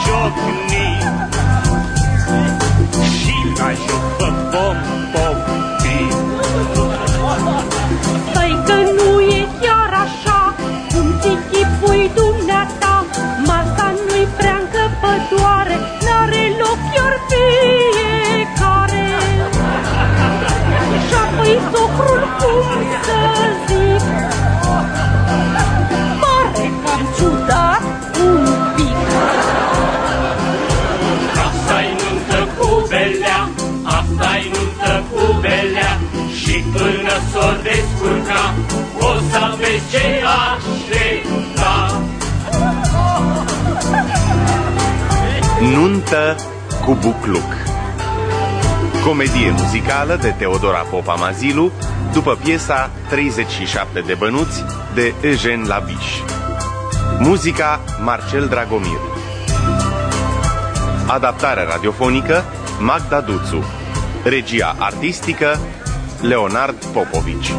ciocni și la joc pe pom-pom-pi. Stai că nu e chiar așa cum ți chipui dumneata. Masa nu-i prea încăpătoare, n-are loc chiar fiecare. Și-apoi socrul, cum să zic, pare cam ciudat un pic. Asta-i nuntă cu belea, asta-i nuntă cu belea, și până s-o descurca, o să vezi ce aștepta. Nuntă cu bucluc. Comedie muzicală de Teodora Popa Mazilu, după piesa 37 de bănuți de Eugen Labiș. Muzica Marcel Dragomir. Adaptare radiofonică Magda Duțu. Regia artistică Leonard Popovici.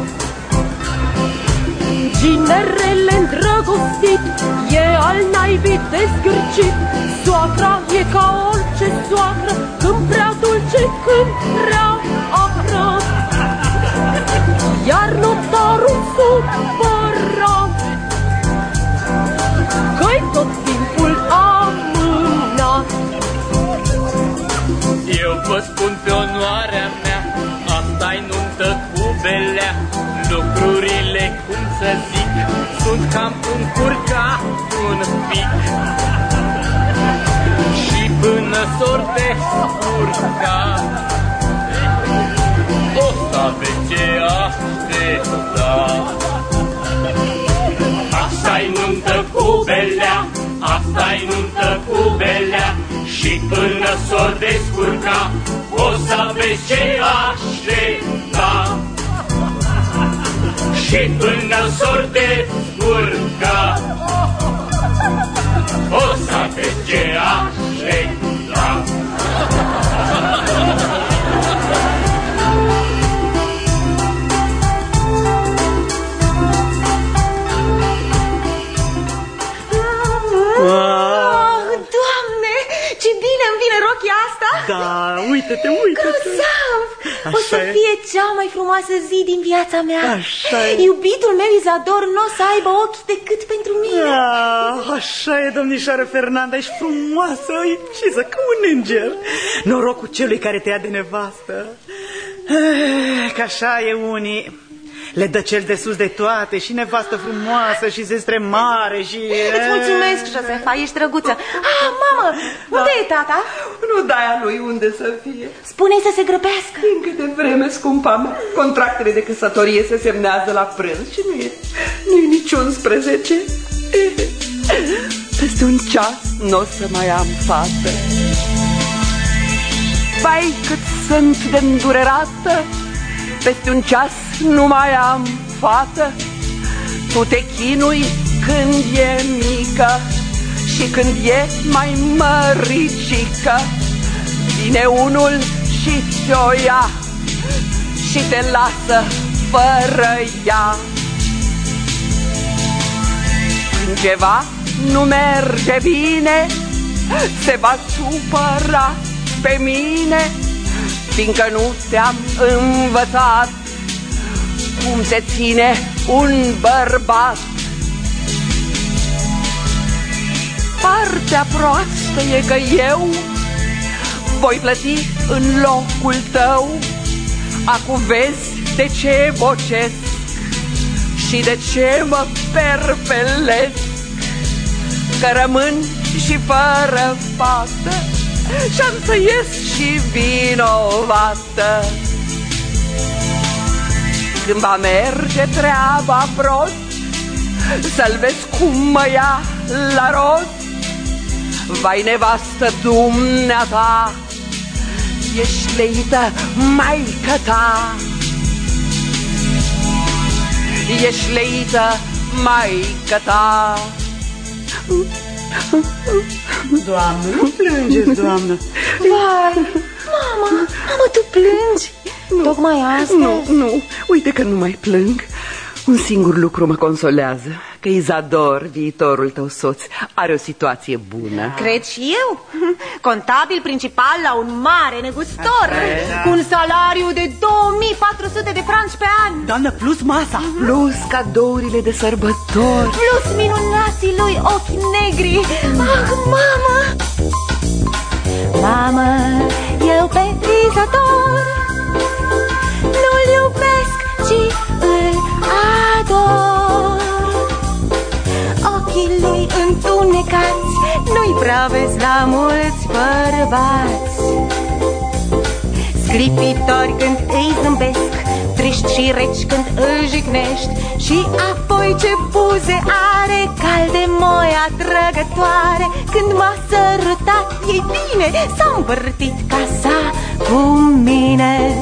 Ginerele îndrăgostit e al naibii de zgârcit. Soacra e ca orice soacră, când prea dulce, când prea acră. Iar notarul supărat că-i tot timpul amânat. Eu vă spun pe onoarea mea, asta-i nuntă cu belea. Lucrurile, cum să zic, sunt cam încurcat un pic. Și până s-or descurca, o să aveți ce aștepta. Asta-i nuntă cu belea, asta-i nuntă cu belea, și până s-or descurca, o să aveți ce aștepta. Și până s-or descurca, o să aveți ce aștepta. Doamne, ce bine îmi vine rochia asta! Da, uite-te, uite-te! Grozav! O să Așa e? fie cea mai frumoasă zi din viața mea. Așa e. Iubitul meu Izador nu o să aibă ochi decât pentru mine. Așa e, domnișoară Fernanda, ești frumoasă, ucisă, ca un înger. Norocul celui care te ia de nevastă. Că așa e unii. Le dă cel de sus de toate, și nevastă frumoasă, și zestre mare, și... Îți mulțumesc, Josefa, ești drăguță. Mamă, unde e tata? Nu dai a lui unde să fie. Spune-i să se grăbească. Încă de vreme, scumpa mea, contractele de căsătorie se semnează la prânz și nu e nici 11. Peste un ceas nu o să mai am fată. Vai, cât sunt de îndurerată. Peste un ceas nu mai am fată. Tu te chinui când e mică și când e mai măricică, vine unul și te-o ia și te lasă fără ea. Când ceva nu merge bine, se va supăra pe mine, fiindcă nu te-am învățat cum se ține un bărbat. Partea proastă e că eu voi plăti în locul tău. Acum vezi de ce vocesc și de ce mă perpelesc, că rămân și fără fată și-am să ies și vinovată. Când va merge treaba prost, să-l vezi cum mă ia la rost. Vai, nevastă dumneata, ești leită maică ta, ești leită maică ta. Doamnă, nu plângeți, doamnă. Vai, mama, tu plângi? Nu, tocmai astăzi? Nu, uite că nu mai plâng. Un singur lucru mă consolează. că Izador, viitorul tău soț, are o situație bună. Cred și eu. Contabil principal la un mare negustor, cu un salariu de 2400 de franci pe an. Doamnă, plus masa. Plus cadourile de sărbători. Plus minunații lui ochi negri. Ah, mamă! Mamă, eu pe Izador nu-l iubesc, ci îl ador. Ochii lui întunecați nu-i prea vezi la mulți bărbați. Sclipitori când îi zâmbesc, triști și reci când îl jignești, și apoi ce buze are, calde, moi, atrăgătoare. Când m-a sărutat, e bine, s-a împărtit casa cu mine.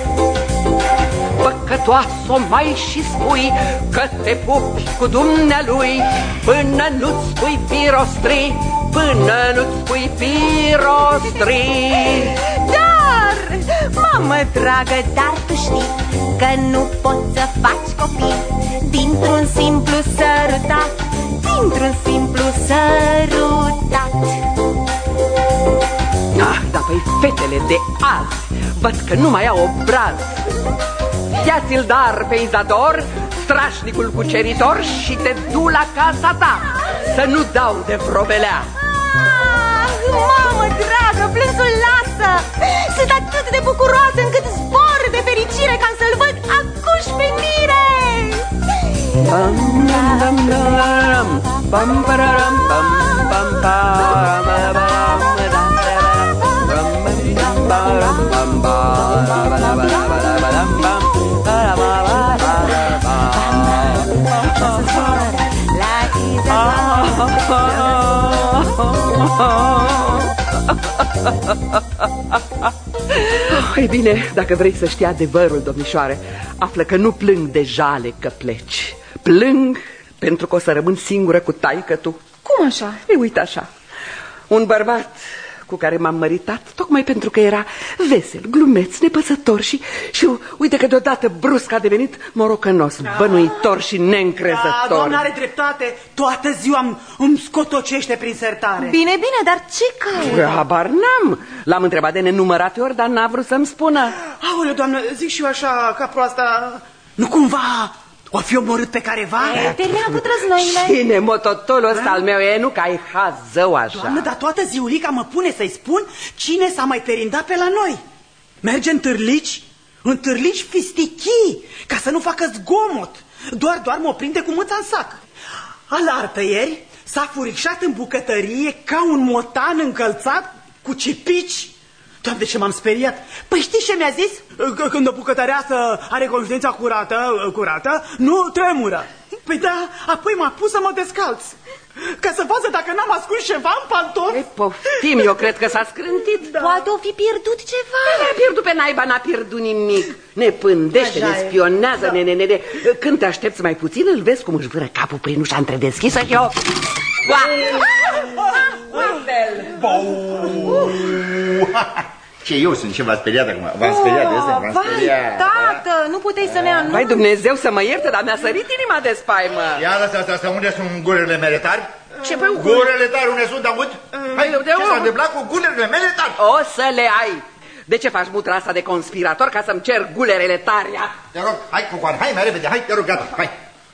Păcătoasă mai și spui că te pupi cu dumnealui, până nu-ți spui pirostri, până nu-ți spui pirostri. Dar, mamă dragă, dar tu știi că nu poți să faci copii dintr-un simplu sărutat, dintr-un simplu sărutat. Ah, dar păi fetele de azi văd că nu mai au obraz. Ia-ți-l dar pe Izador, strașnicul cuceritor, și te du la casa ta, să nu dau de vrobelea. Ah, mamă dragă, plânsul lasă. Sunt atât de bucuroasă încât zbor de fericire ca să-l văd acuși pe mine. Bam, bam, bam, bam, bam, bam, bam, Ei bine, dacă vrei să știi adevărul, domnișoare, află că nu plâng de jale că pleci. Plâng pentru că o să rămân singură cu taică-tu. Cum așa? Ei, uite așa, un bărbat cu care m-am măritat tocmai pentru că era vesel, glumeț, nepăsător și uite că deodată brusc a devenit morocănos, bănuitor și neîncrezător. Da, doamna are dreptate, toată ziua îmi scotocește prin sertare. Bine, bine, dar ce caută? Habar n-am. L-am întrebat de nenumărate ori, dar n-a vrut să-mi spună. Aoleu, doamnă, zic și eu așa, ca proasta, nu cumva o fi omorât pe careva? Termina cu trăznoile. Cine, mototolul ăsta al meu e, nu că ai hazău așa. Doamnă, dar toată ziulica mă pune să-i spun cine s-a mai perindat pe la noi. Merge în târlici fistichii, ca să nu facă zgomot. Doar mă prinde cu mâța în sac. Alar pe ieri s-a furișat în bucătărie ca un motan încălțat cu cipici. Doamne, ce m-am speriat. Păi știi ce mi-a zis? Că când o bucătăreasă are conștiința curată, nu tremură. Păi da, apoi m-a pus să mă descalț, ca să vadă dacă n-am ascuns ceva în pantofi. Ei, poftim, eu cred că s-a scrântit. Da. Poate o fi pierdut ceva. N-a pierdut pe naiba, n-a pierdut nimic. Ne pândește, ne spionează, ne. Când te aștepți mai puțin, îl vezi cum își vâră capul prin ușa întredeschisă și eu... Ce, eu sunt ce v-a speriat acum? V-am speriat de asta? V-am speriat. Tată, nu puteai să ne anunți. Vai, Dumnezeu să mă ierte, dar mi-a sărit inima de spaimă. Ia lăsați asta, unde sunt gurile mele tari? Ce, păi, gurile tari, unde sunt, aud? Hai, ce s-a întâmplat cu gurile mele tari? O să le ai. De ce faci mutra asta de conspirator ca să-mi cer gulerele tari? Te rog, hai, Cocoan, hai mai repede, hai, te rog, gata, hai.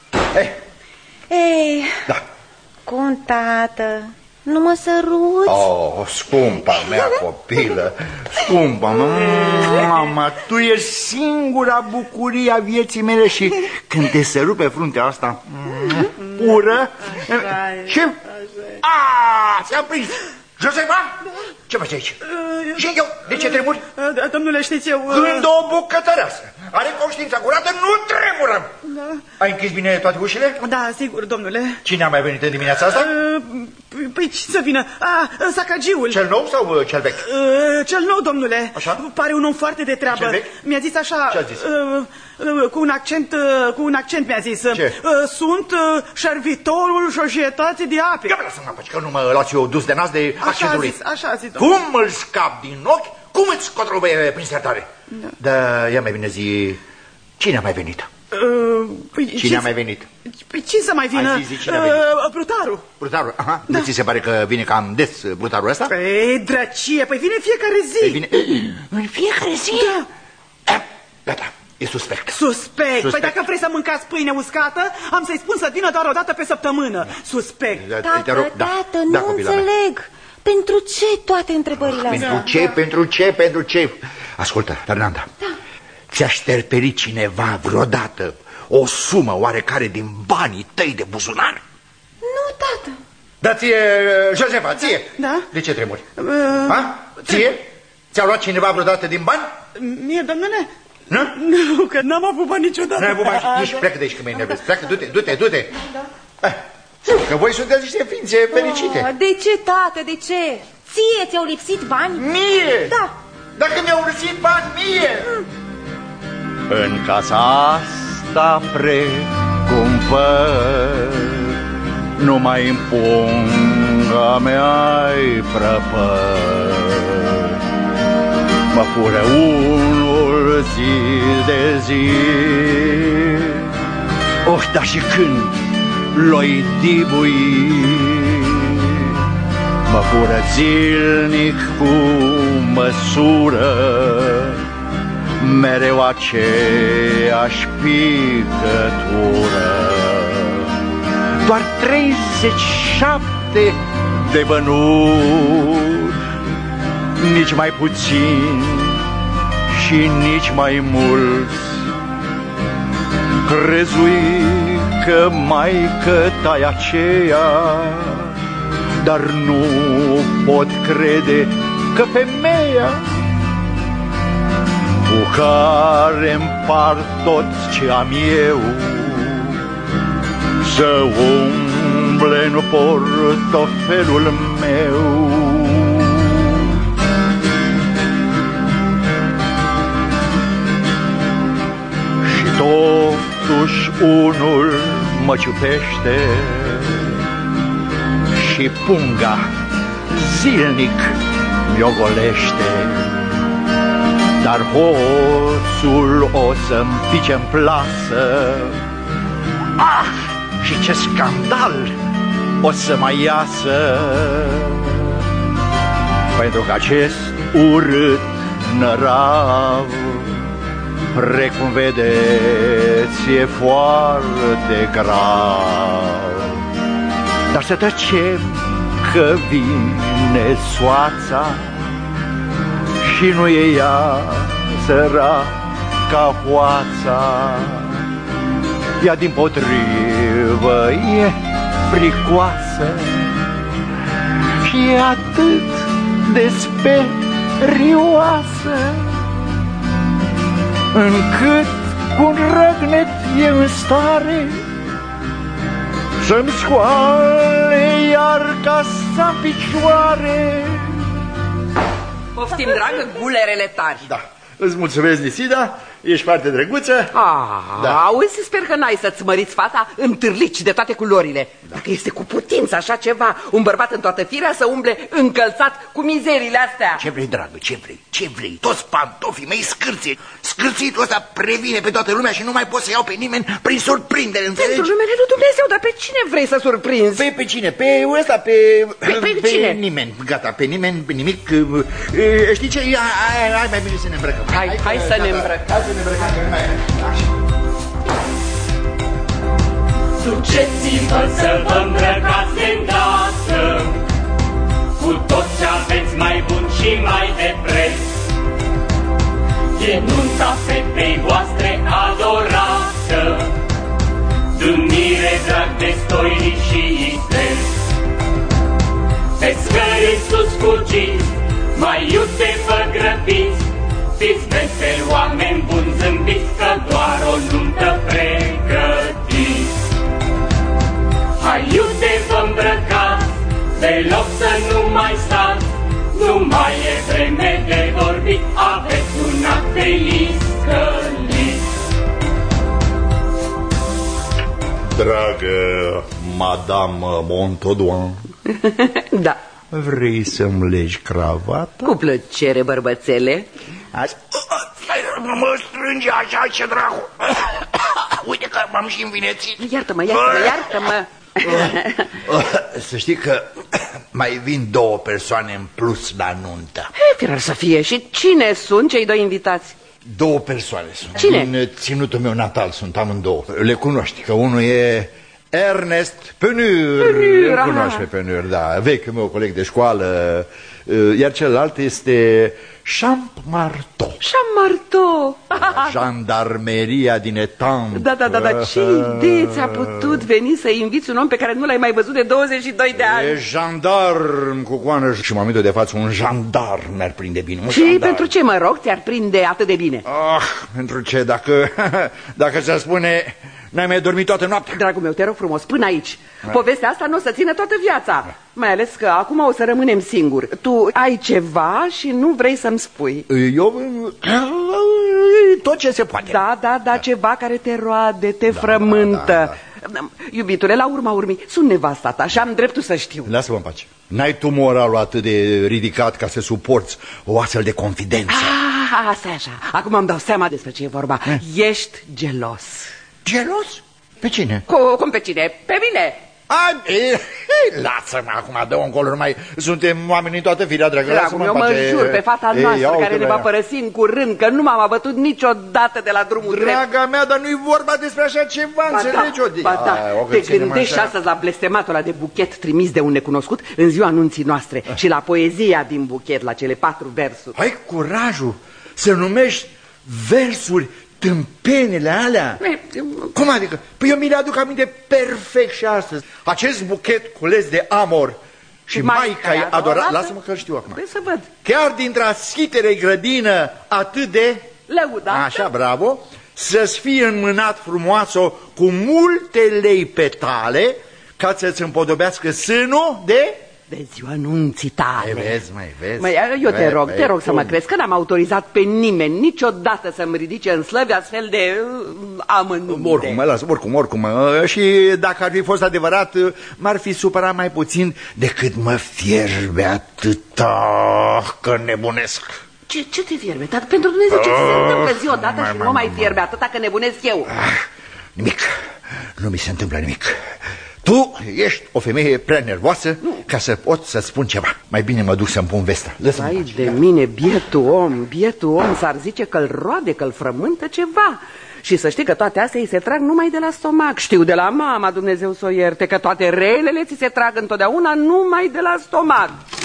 Ei, da. Cum, tată? Nu mă săruți? Oh, scumpa mea copilă, scumpa mama, tu ești singura bucurie a vieții mele și când te sărut pe fruntea asta pură... Ce? Ți-am prins! Josefa? Ce faci aici? Și eu? De ce tremuri? Domnule, știți eu... Când o bucătăreasă are conștiința curată, nu tremură! Ai închis bine toate ușile? Da, sigur, domnule. Cine a mai venit în dimineața asta? Păi ce să vină? Sacagiul. Cel nou sau cel vechi? Cel nou, domnule. Așa? Pare un om foarte de treabă. Cel vechi? Mi-a zis așa... Ce-a zis? Cu un accent mi-a zis. Ce? Sunt servitorul societății de ape. Ia lasă-mă apăci, că nu mă lați eu dus de nas de accentul lui. Așa a zis, domnule. Cum îl scap din ochi? Cum îți scotrobăie prin sertare? Da, ia mai bine zi, cine a mai venit? Cine a mai venit? Păi ce să mai vină? Cine a venit? Brutarul. Brutarul, aha. Da. Nu ți se pare că vine cam des brutarul ăsta? Păi, dracie, păi vine în fiecare zi. Păi vine în fiecare zi? Da. Gata, e suspect. Suspect. Păi dacă vrei să mâncați pâine uscată, am să-i spun să vină doar o dată pe săptămână. Suspect. Tată, nu înțeleg. Pentru ce toate întrebările astea? Pentru ce? Ascultă, Fernanda. Da. Ți-a șterperit cineva vreodată o sumă oarecare din banii tăi de buzunar? Nu, tată. Da, ție, Josefa, ție? Da? De ce tremuri? Ție? Ți-a luat cineva vreodată din bani? Mie, domnule? Nu? Nu, că n-am avut bani niciodată. N-ai avut bani? Ești, pleacă de aici că mă enervezi. Pleacă, du-te. Da. Că voi sunteți niște ființe fericite. De ce, tată, de ce? Ție ți-au lipsit bani? Mie? Da. Dacă mi-au lipsit bani, mie? În casa asta precumpăr, nu mai în punga mea-i prăpăr. Mă fură unul zi de zi. Dar și când l-oi dibui, mă fură zilnic cu măsură, mereu aceeași picătură. Doar 37 de bănuți, nici mai puțin și nici mai mulți. Crezui că maică-ta-i aceea, dar nu pot crede că femeia cu care împart tot ce am eu să umble în portofelul meu. Și totuși unul mă ciupește și punga zilnic mi-o golește. Dar hoțul o să-mi pice în plasă. Și ce scandal o să mai iasă, pentru că acest urât nărav, precum vedeți, e foarte grav. Dar să tăcem că vine soața și nu e ea săraca hoața. Ea dimpotrivă e fricoasă și e atât de sperioasă, încât cu un răgnet e în stare să-mi scoale iar casa în picioare. Poftim, dragă, gulerele tari. Da, îți mulțumesc, Nisida, ești foarte drăguță. Da. Auzi, sper că n-ai să-ți măriți fata în târlici de toate culorile. Da. Dacă este cu putință așa ceva, un bărbat în toată firea să umble încălțat cu mizerile astea. Ce vrei, dragă, ce vrei? Toți pantofii mei scârție. Scârțitul ăsta previne pe toată lumea și nu mai pot să iau pe nimeni prin surprindere, înțelegi? Pentru numele lui Dumnezeu, dar pe cine vrei să surprinzi? Pe cine? Pe ăsta, pe cine? Nimeni, gata, pe nimeni, pe nimic. Știi ce? Hai mai bine să ne îmbrăcăm. Hai să ne îmbrăcăm. Hai să ne îmbrăcăm, că nu mai... Duceți-vă să vă îmbrăcați de îndată, cu tot ce aveți mai bun și mai de preț. E nunta fetei voastre adorată, dâmire, drag, destoinic și isteț. Pe scări sus fugiți, mai iute vă grăbiți, fiți veseli, oameni buni, zâmbiți, că doar o nuntă pregătiți. Hai, iute, vă îmbrăcați, deloc să nu mai stați, nu mai e vreme de vorbit, aveți un act de iscălit. Dragă Madame Montaudoin, Da. vrei să-mi legi cravata? Cu plăcere, bărbățele. Mă strânge așa, ce dracu. că m-am și învinețit. Iartă-mă. Să știi că mai vin 2 persoane în plus la nuntă. Firar să fie. Și cine sunt cei 2 invitați? 2 persoane sunt. Cine? Din ținutul meu natal sunt amândouă. Le cunoști, că unul e Ernest Penur. Îl cunoști pe Penur, da, vechiul meu coleg de școală. Iar celălalt este Champ Marteau. Jandarmeria din Etamp. Da, ce idee ți-a putut veni să inviți un om pe care nu l-ai mai văzut de 22 de ani? E jandarm cu coană și m-am de față, un jandarm mi-ar prinde bine. Și jandarm. Pentru ce, mă rog, ți-ar prinde atât de bine? Pentru ce, dacă se spune... N-ai mai dormit toată noaptea? Dragul meu, te rog frumos, până aici. Povestea asta nu o să țină toată viața. Mai ales că acum o să rămânem singuri. Tu ai ceva și nu vrei să-mi spui. Eu... tot ce se poate. Da, ceva care te roade, te frământă. Iubitule, la urma urmii, sunt nevasta ta și am dreptul să știu. Lasă-mă în pace. N-ai tu moralul atât de ridicat ca să suporți o astfel de confidență. Asta e așa. Acum îmi dau seama despre ce e vorba. Ești gelos. Gelos? Pe cine? Cum pe cine? Pe mine. Lasă-mă acum, dă-o încolo, numai suntem oameni în toată firea, dragă. Dragul meu, mă jur pe fata noastră care ne va părăsi în curând, că nu m-am abătut niciodată de la drumul drept. Draga mea, dar nu-i vorba despre așa ceva, înțelegi? Te gândești astăzi la blestematul ăla de buchet trimis de un necunoscut în ziua anunții noastre și la poezia din buchet, la cele 4 versuri. Ai curajul să numești versuri tâmpenile alea? Cum adică? Păi eu mi le aduc aminte perfect și astăzi. Acest buchet cules de amor și maica-i adorat. Lasă-mă că știu acum. Păi să văd. Chiar dintre schiterei grădină atât de lăudată. Așa, bravo. Să-ți fie înmânat frumoasă cu multe lei petale ca să-ți împodobească sânul de ziua anunții tale. Vezi. Eu te rog să mă crezi că n-am autorizat pe nimeni niciodată să-mi ridice în slăvi astfel de amănunte. Oricum. Și dacă ar fi fost adevărat, m-ar fi supărat mai puțin decât mă fierbe atâta că nebunesc. Ce te fierbe? Dar pentru Dumnezeu, ce se întâmplă zi odată și nu mă mai fierbe atâta că nebunesc eu? Nimic. Nu mi se întâmplă nimic. Tu ești o femeie prea nervoasă ca să pot să spun ceva. Mai bine mă duc să-mi pun vesta. Ai de mine, bietul om, s-ar zice că-l roade, că-l frământă ceva. Și să știi că toate astea îi se trag numai de la stomac. Știu de la mama, Dumnezeu să o ierte, că toate relele ți se trag întotdeauna numai de la stomac.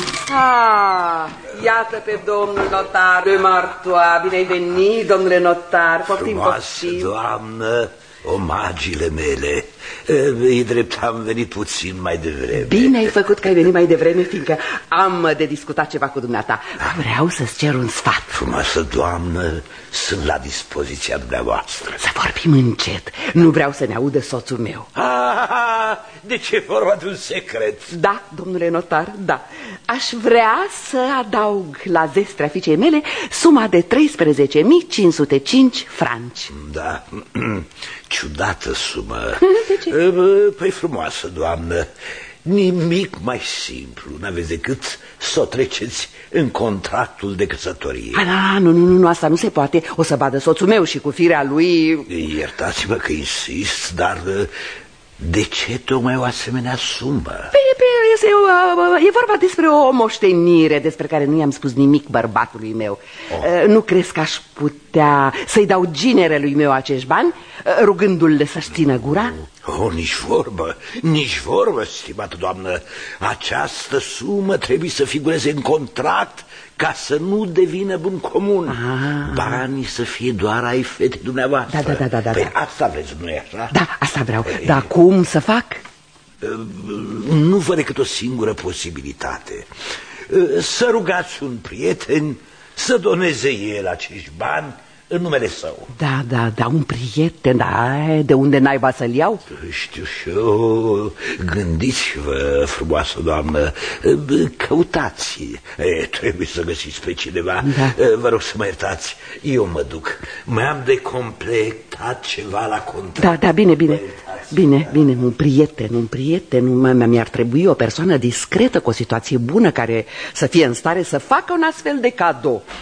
Iată pe domnul notar de Martoa. Bine ai venit, domnule notar. Frumoasă doamnă, omagiile mele. E drept, am venit puțin mai devreme. Bine ai făcut că ai venit mai devreme, fiindcă am de discutat ceva cu dumneata. Vreau să-ți cer un sfat. Frumoasă doamnă, sunt la dispoziția dumneavoastră. Să vorbim încet. Nu vreau să ne audă soțul meu. Deci e vorba de un secret. Da, domnule notar, da. Aș vrea să adaug la zestrea fiicei mele suma de 13.505 franci. Da, ciudată sumă. Păi frumoasă doamnă, nimic mai simplu. N-aveți decât să o treceți în contractul de căsătorie. Nu, asta nu se poate. O să vadă soțul meu și cu firea lui. Iertați-mă că insist, dar de ce tocmai o asemenea sumă? E vorba despre o moștenire despre care nu i-am spus nimic bărbatului meu. Nu crezi că aș putea să-i dau ginerelui meu acești bani, rugându-l să-și țină gura? Nici vorbă, stimată doamnă. Această sumă trebuie să figureze în contract ca să nu devină bun comun. Banii să fie doar ai fetei dumneavoastră. Da. Păi asta vreți, nu-i așa? Da, asta vreau. Dar cum să fac? Nu văd decât o singură posibilitate. Să rugați un prieten să doneze el acești bani în numele său. Da, un prieten, de unde naiba să-l iau? Știu și eu, gândiți-vă, frumoasă doamnă, căutați, trebuie să găsiți pe cineva. Vă rog să mă iertați, eu mă duc, mai am de completat ceva la contract. Da, bine, un prieten, mi-ar trebui o persoană discretă, cu o situație bună, care să fie în stare să facă un astfel de cadou.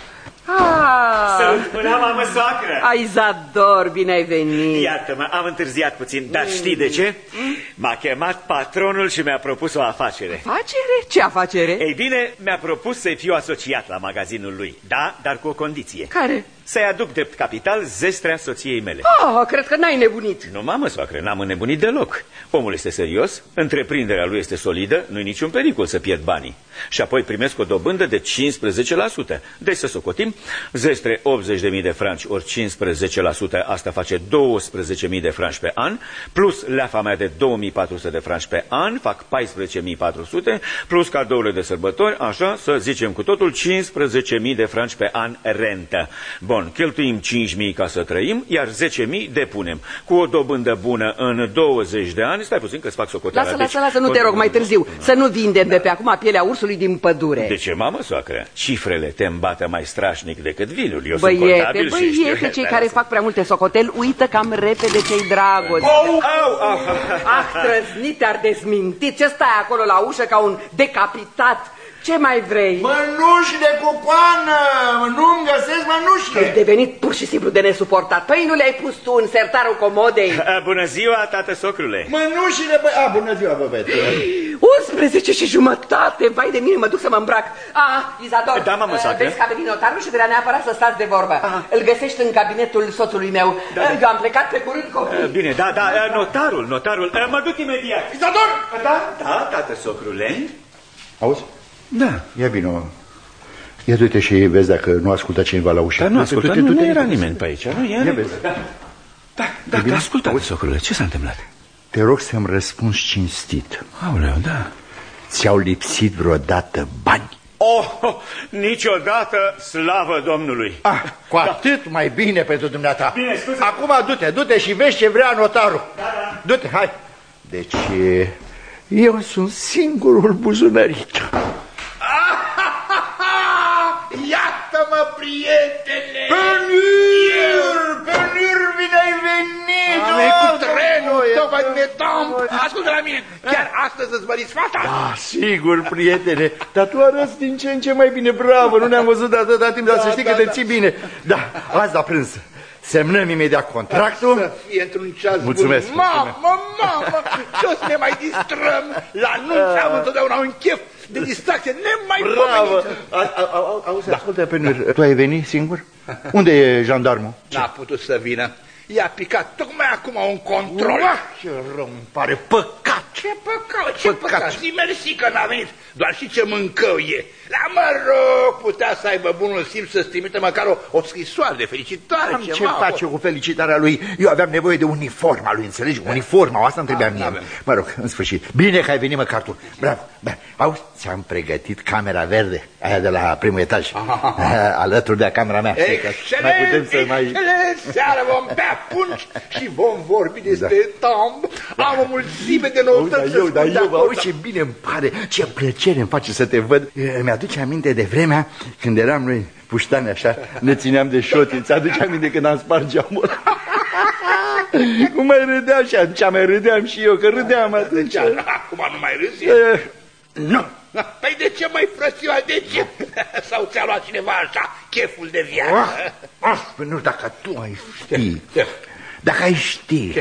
Să-ți spunea, mamă soacră. Ai Izador, bine ai venit. Iartă-mă, am întârziat puțin, dar știi de ce? M-a chemat patronul și mi-a propus o afacere. Afacere? Ce afacere? Ei bine, mi-a propus să fiu asociat la magazinul lui. Da, dar cu o condiție. Care? Să-i aduc drept capital zestrea soției mele. Cred că n-ai nebunit. Nu, mamă soacră, n-am înnebunit deloc. Omul este serios, întreprinderea lui este solidă, nu-i niciun pericol să pierd banii. Și apoi primesc o dobândă de 15%. Deci să socotim, zestre 80.000 de franci ori 15%, asta face 12.000 de franci pe an, plus leafa mea de 2.400 de franci pe an, fac 14.400, plus cadourile de sărbători, așa, să zicem cu totul 15.000 de franci pe an rentă. Bun, cheltuim 5.000 ca să trăim, iar 10.000 depunem. Cu o dobândă bună în 20 de ani, stai puțin că-ți fac socoteala. Lasă, nu te rog, mai târziu. Să nu vindem de pe acum pielea ursului din pădure. De ce, mamă soacră? Cifrele te îmbată mai strașnic decât vilul. Eu sunt contabil și știu. Băiete, cei care fac prea multe socotel, uită cam repede ce-i dragoste. Trăznit, te-ar dezmintit. Ce stai acolo la ușă ca un decapitat? Ce mai vrei? Mănuși de cucoană! Nu-mi găsesc mănușile! Ai devenit pur și simplu de nesuportat. Păi nu le-ai pus tu în sertarul comodei? Bună ziua, tată socrule! Mănușile, bună ziua, băbete! 11:30. Vai de mine, mă duc să mă îmbrac. Izador, da, mamă, vezi că a venit notarul și vrea neapărat să stați de vorbă. Îl găsești în cabinetul soțului meu. Eu am plecat pe curând copii. Bine, da, notarul. Mă duc imediat. Izador! Da, tată socrule. Auzi? Da. Ia vino. Ia du-te și vezi dacă nu ascultă cineva la ușă. Dar nu ascultă, nu era nimeni pe aici. Ia vezi. Da, ascultă, socrule, ce s-a întâmplat? Te rog să-mi răspunzi cinstit. Aoleu, da. Ți-au lipsit vreodată bani? Niciodată, slavă Domnului. Cu atât mai bine pentru dumneata. Bine, scuze. Acum du-te și vezi ce vrea notarul. Da. Du-te, hai. Deci eu sunt singurul buzunărit. Iată-mă, prietene! Penir, bine ai venit! Cu trenul, tocmai de tomb! Ascultă la mine, chiar astăzi îți măriți fata? Da, sigur, prietene, dar tu arăți din ce în ce mai bine, bravo, nu ne-am văzut de atâta timp, dar să știi că te ții bine. Da, azi la prânz. Semnăm imediat contractul. Să fie într-un ceas mulțumesc, bun. Mamă, ce o să ne mai distrăm? La nunți am întotdeauna un chef de distracție nemaipomenită. Auzi, ascultă, Penir, tu ai venit singur? Unde e jandarmul? N-a putut să vină. I-a picat tocmai acum un control. Ce rău îmi pare, păcat. Ce păcat. Zi mersi că n-a venit, doar și ce mâncău e. La mă rog, putea să aibă bunul simț să-ți trimite măcar o scrisoare de felicitare. Ce face cu felicitarea lui? Eu aveam nevoie de uniforma lui, înțelegi? Uniforma, asta îmi trebuia mie. Mă rog, în sfârșit, bine că ai venit măcar tu. Bravo, auzi, ți-am pregătit camera verde, aia de la primul etaj, alături de camera mea. Excelent, seara vom bea pungi și vom vorbi despre tomb. Am o mulțime de noutăți să spun de acolo. Auzi, ce bine îmi pare, ce plăcere îmi face să te văd. Mi-aduce aminte de vremea când eram noi puștani așa, ne țineam de șoti. Ți-aduce aminte când am spart geamul? Cum mai râdeam și atunci mai râdeam și eu, că râdeam atunci. Acum nu mai râzi? Nu. Păi de ce, mai frățioa, de ce? Sau ți-a luat cineva așa cheful de viață? Nu, dacă tu ai ști, dacă ai ști,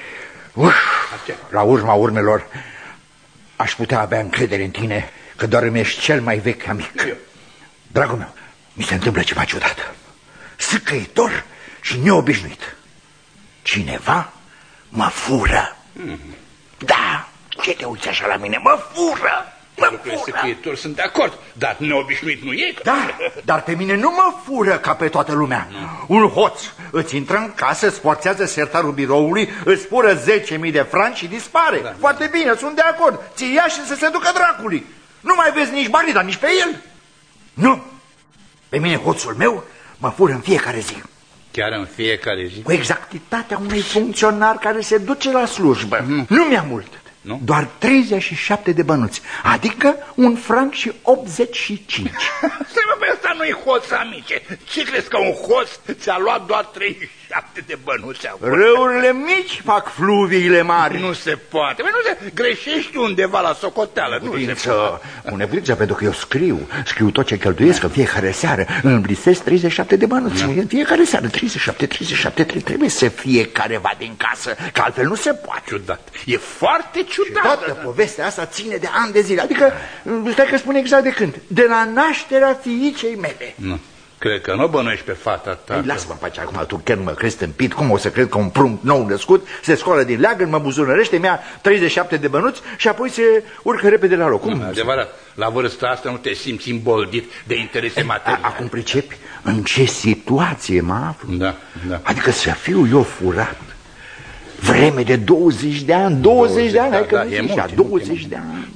la urma urmelor, aș putea avea încredere în tine, că doar îmi ești cel mai vechi amic. Dragul meu, mi se întâmplă ceva ciudat, sâcăitor și neobișnuit. Cineva mă fură. Da, ce te uiți așa la mine? Mă fură! Săcăitor, sunt de acord, dar neobișnuit nu e. Da, dar pe mine nu mă fură ca pe toată lumea. Un hoț îți intră în casă, îți forțează sertarul biroului, îți fură 10.000 de franci și dispare. Foarte bine, sunt de acord. Ți ia și să se ducă dracului. Nu mai vezi nici banii, dar nici pe el. Nu, pe mine hoțul meu mă fură în fiecare zi. Chiar în fiecare zi? Cu exactitatea unui funcționar care se duce la slujbă. Nu mi-a mult. Nu? Doar 37 de bănuți, adică 1 franc și 85. Stai mă, pe ăsta nu-i hoț, amice. Ce crezi că un hoț ți-a luat doar 37 37 de bănuți. Râurile mici fac fluviile mari. Nu se poate. Băi, nu se... Greșești undeva la socoteală. Nu se poate. Cu neputință, pentru că eu scriu tot ce cheltuiesc în fiecare seară. Îmi listesc 37 de bănuți. În fiecare seară 37, trebuie să fie careva din casă, că altfel nu se poate. Ciudat. E foarte ciudat. Toată povestea asta ține de ani de zile. Adică, stai că spun exact de când. De la nașterea fiicei mele. Nu. Cred că nu bănuiești pe fata ta. Lasă-mă în pace acum, tu chiar mă crezi tâmpit. Cum o să cred că un prunc nou născut se scoală din leagăn, mă buzunărește, mi-a 37 de bănuți și apoi se urcă repede la loc? Cum? Adevărat, la vârsta asta nu te simți îmboldit de interese materiale. Acum pricepi în ce situație mă aflu? Da. Adică să fiu eu furat vreme de 20 de ani, 20 de ani, hai că nu zici, 20 de ani.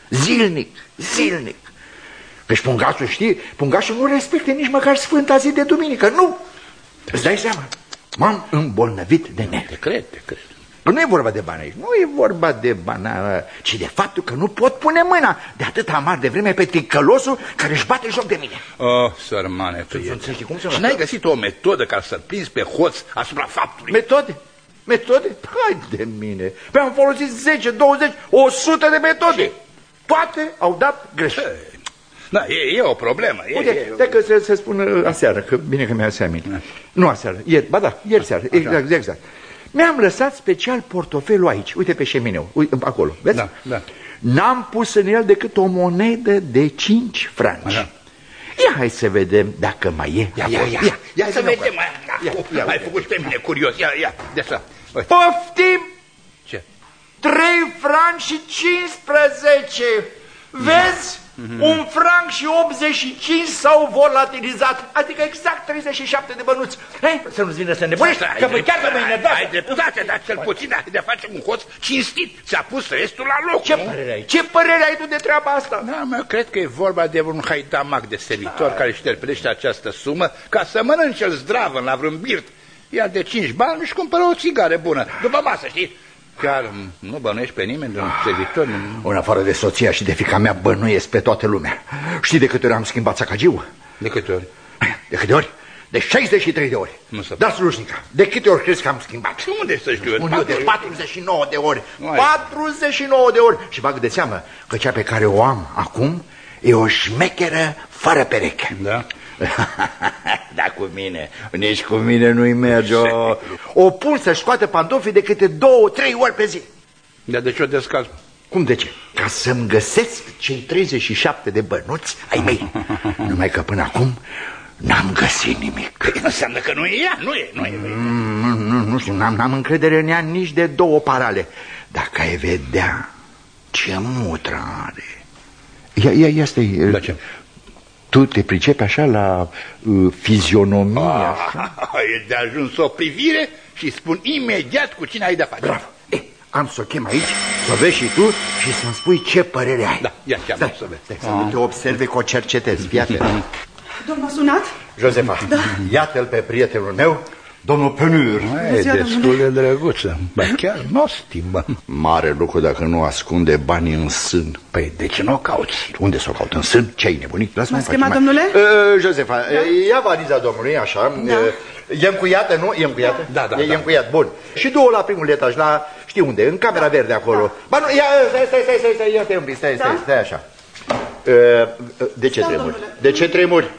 Zilnic. Deci pungașul, știi, pungașul nu respecte nici măcar Sfânta zi de duminică, nu! Îți dai seama? M-am îmbolnăvit de nervi. Te cred. Nu e vorba de bani aici, nu e vorba de bani, ci de faptul că nu pot pune mâna de atât amar de vreme pe ticălosul care își bate joc de mine. Oh, sărmane prieten. Și n-ai găsit o metodă ca să-l prinzi pe hoț asupra faptului? Metode? Hai de mine! Păi am folosit 10, 20, 100 de metode. Toate au dat greș. Da, e o problemă. Uite, dacă să spun aseară, că bine că mi-a aminte. Nu aseară, ieri seară, exact. Mi-am lăsat special portofelul aici, uite pe șemineu, uite, acolo, vezi? Da. N-am pus în el decât o monedă de 5 franci. Așa. Ia, hai să vedem dacă mai e. Ia să vedem. Ai făcut și pe mine curios. Ia, de așa. Poftim! Ce? 3 franci și 15. Vezi? 1 franc și 85 s-au volatilizat, adică exact 37 de bănuți. Să nu-ți vină să nebunești, că chiar că mâine dată. Ai dreptate, dar cel puțin de a face un hoț cinstit. Ți-a pus restul la loc. Ce părere ai tu de treaba asta? Da, mă, cred că e vorba de un haidamac de servitor care șterpește această sumă ca să mănânce el zdravă la vreun birt. Iar de 5 bani își cumpără o țigară bună, după masă, știi? Chiar nu bănuiești pe nimeni de un servitor? În afară de soția și de fiica mea bănuiesc pe toată lumea. Știi de câte ori am schimbat sacagiu? De câte ori? De câte ori? De 63 de ori. Da, slușnica, de câte ori crezi că am schimbat? Și unde să știu eu? De 49 de ori. 49 de ori. Și bag de seamă că cea pe care o am acum e o șmecheră fără pereche. Da? Da, cu mine. Nici cu mine nu-i merge. O pun să-și scoate pantofii de câte 2-3 ori pe zi. Dar de ce o descaz? Cum de ce? Ca să-mi găsesc cei 37 de bănuți ai mei. Numai că până acum n-am găsit nimic. Înseamnă că nu e ea, nu e. Nu știu, n-am încredere în ea nici de 2 parale. Dacă ai vedea ce mutră are. Ia stai. Da, ce? Tu te pricepi așa la fizionomie, așa? E de ajuns o privire și spun imediat cu cine ai de-a face. Bravo. Am să o chem aici, să vezi și tu și să-mi spui ce părere ai. Da, ia cheamă să vezi. Să nu te observe că o cercetezi, fii atent. Domnul a sunat? Josefa, iată-l pe prietenul meu, domnul Penur. E destul de drăguță, ba chiar nu o stimă. Mare lucru dacă nu ascunde banii în sân. Păi de ce nu o cauți? Unde să o caut? În sân? Ce-ai nebunit? M-ați chemat, domnule? Josefa, ia valiza domnului, așa. E încuiată, nu? E încuiată? Da. E încuiat, bun. Și du-o la primul etaj, la, știi unde, în camera verde acolo. Ba nu, ia, stai, ia te un pic, stai așa. De ce tremuri? De ce tremuri?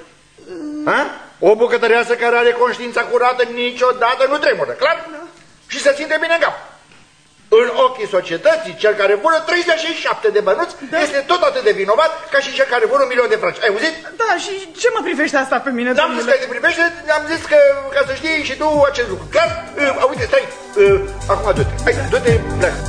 O bucătăreasă care are conștiința curată niciodată nu tremură, clar? Și se ține bine în cap. În ochii societății, cel care fură 37 de bănuți este tot atât de vinovat ca și cel care fură 1.000.000 de franci. Ai auzit? Da, și ce mă privește asta pe mine, N-am zis că te privește, am zis că ca să știi și tu acest lucru. Clar? Uite, stai, acum du-te. Hai, du-te, pleacă.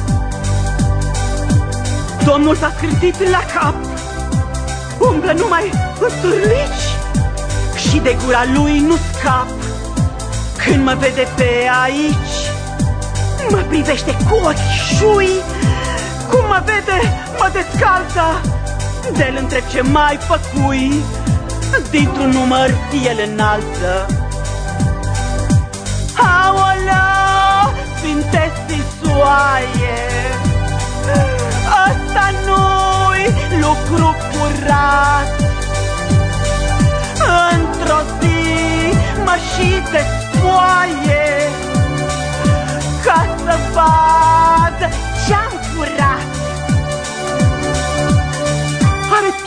Domnul s-a scârtit la cap. Umblă numai în turlici și de gura lui nu scap. Când mă vede pe aici, mă privește cu ochi șui. Cum mă vede, mă descalță. De-l întreb ce mai făcui, dintr-un număr el înalță. Aoleu, sfinte Sisoaie, ăsta nu-i lucru curat. Într-o zi mă și despoaie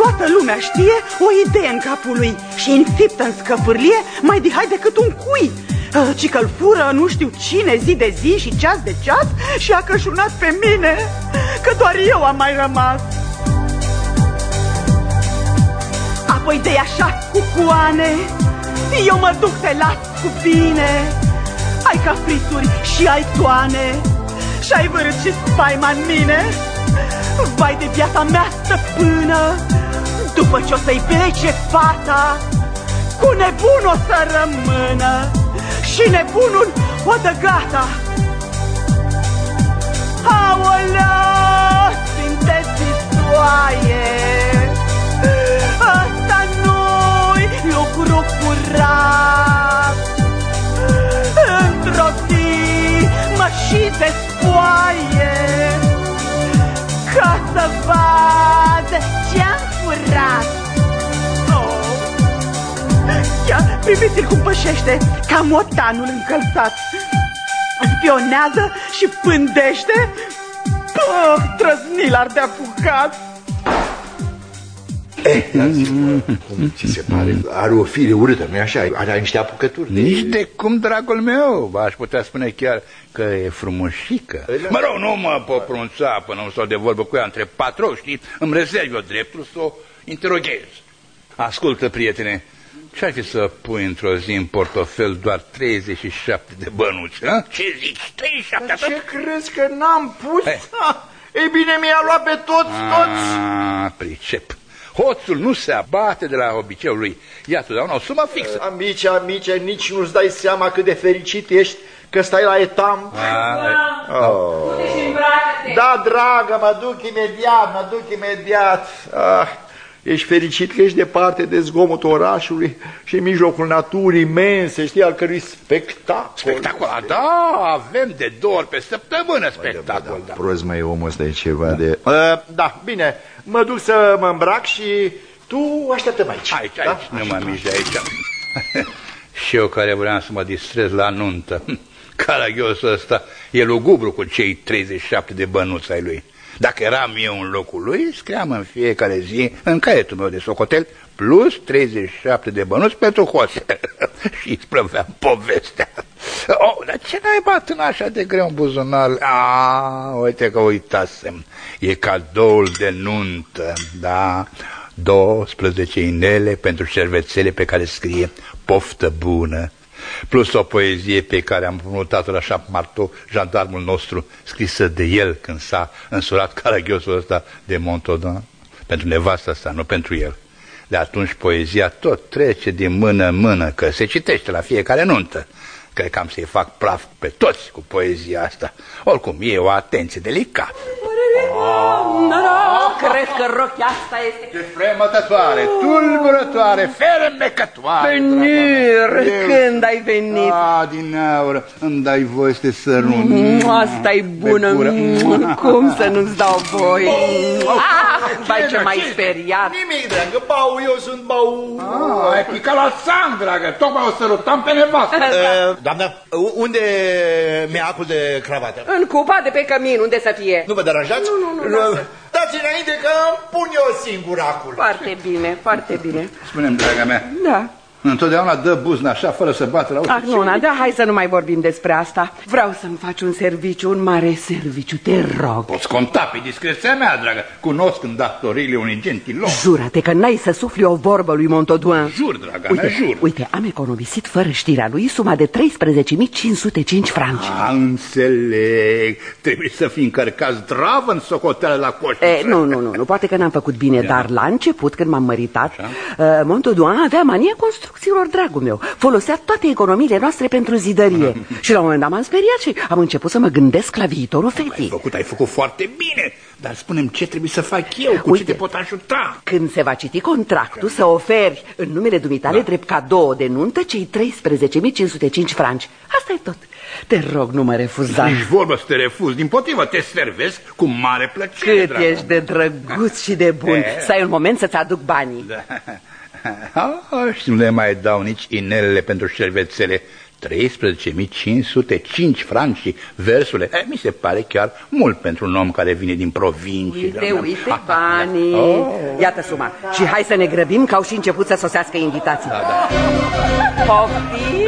toată lumea știe, o idee în capul lui și înfiptă în scăfârlie mai dihai decât un cui. Ci că-l fură nu știu cine zi de zi și ceas de ceas și a cășunat pe mine, că doar eu am mai rămas. Apoi de așa cu coane, eu mă duc, te las cu bine. Ai cafrituri și ai toane și-ai vărât și spaima în mine. Vai de viața mea, stăpână, după ce o să-i plece fata, cu nebun o să rămână și nebunul o dă gata. Aolea, sfinte Sistoaie, ăsta nu-i lucru curat. Într-o zi mă și despoaie ca să vadă ce-am furat. Ia, priviți-l cum pășește ca motanul încălțat. Spionează și pândește. Trăznil ar de apucat. Cum ți se pare? Are o fire urâtă, nu-i așa? Are niște apucături. Nici de cum, dragul meu. Aș putea spune chiar că e frumușică. Mă rog, nu mă pot pronunța până nu stau de vorbă cu ea între patroni, știi? Îmi rezerv eu dreptul să o interoghez. Ascultă, prietene, ce-ar fi să pui într-o zi în portofel doar 37 de bănuți, a? Ce zici? 37? Dar ce crezi că n-am pus? Ei bine, mi-a luat pe toți. Pricep. Hoțul nu se abate de la obiceiul lui. Ia totdeauna o sumă fixă. Amice, nici nu-ți dai seama cât de fericit ești că stai la etam. Da, dragă, mă duc imediat. Ești fericit că ești departe de zgomotul orașului și în mijlocul naturii imense, știi, al cărui spectacol. Spectacol, da, avem de 2 ori pe săptămână spectacol. Da. Prost, măi, omul ăsta e ceva de... Da, bine, mă duc să mă îmbrac și tu așteaptă-mă aici. Aici, nu mă mișc de aici. Și eu care vreau să mă distrez la nuntă. Caragiosul ăsta e lugubru cu cei 37 de bănuți ai lui. Dacă eram eu în locul lui, scriam în fiecare zi în caietul meu de socotel plus 37 de bănuți pentru hoț. Și îți plăveam povestea. Dar ce n-ai bat așa de greu în buzunar? Uite că uitasem. E cadoul de nuntă, da? 12 inele pentru șervețele pe care scrie poftă bună, plus o poezie pe care am notat-o la Champmarteau, jandarmul nostru, scrisă de el când s-a însurat caragiosul ăsta de Montaudan, pentru nevasta asta, nu pentru el. De atunci poezia tot trece din mână în mână, că se citește la fiecare nuntă. Cred că am să-i fac praf pe toți cu poezia asta. Oricum, e o atenție delicată. Cred că rochia asta este... De fremătătoare, tulburătoare, fermecătoare. Venir, când ai venit? Din aur, îmi dai voie să te sărut. Asta-i bună, cum să nu-ți dau voie? Vai, ce m-ai speriat. Nimic, dragă, bau, eu sunt bau. Ai picat la sang, dragă, tocmai o sărutam pe nevastă. Doamnă, unde mi-a acul de cravată? În cupa de pe cămin, unde să fie? Nu vă deranjați? Nu. Dați înainte că îmi pun eu singur acul. Foarte bine, foarte bine. Spune-mi, draga mea. Da. Întotdeauna dă buzna așa, fără să bată la ușă. Nuna, da, hai să nu mai vorbim despre asta. Vreau să-mi faci un serviciu, un mare serviciu, te rog. Poți conta pe discreția mea, dragă. Cunosc îndatoririle unui gentilom. Jură-te că n-ai să sufli o vorbă lui Montaudoin. Jur, draga mea, jur. Uite, am economisit fără știrea lui suma de 13.505 franci. Înțeleg. Trebuie să fii încărcat zdravă în socoteală la coș. Nu, poate că n-am făcut bine, dar la început, când m-am măritat, Montaudoin avea mania construcțiilor, dragul meu. Folosea toate economiile noastre pentru zidărie. Și la un moment dat m-am speriat și am început să mă gândesc la viitorul fetii. Ai făcut foarte bine, dar spune-mi ce trebuie să fac eu, cu ce te pot ajuta. Când se va citi contractul, să oferi în numele dumitale drept cadou de nuntă cei 13.505 franci. Asta e tot. Te rog, nu mă refuza. Nici vorbă să te refuz, dimpotrivă, te servesc cu mare plăcere. Cât ești de drăguț și de bun. Să ai un moment să-ți aduc banii. Și nu le mai dau nici inelele pentru șervețele. 13.505 franci și versurile. Mi se pare chiar mult pentru un om care vine din provincie. Uite banii. Iată suma. Și hai să ne grăbim, că au și început să sosească invitații. Poftim,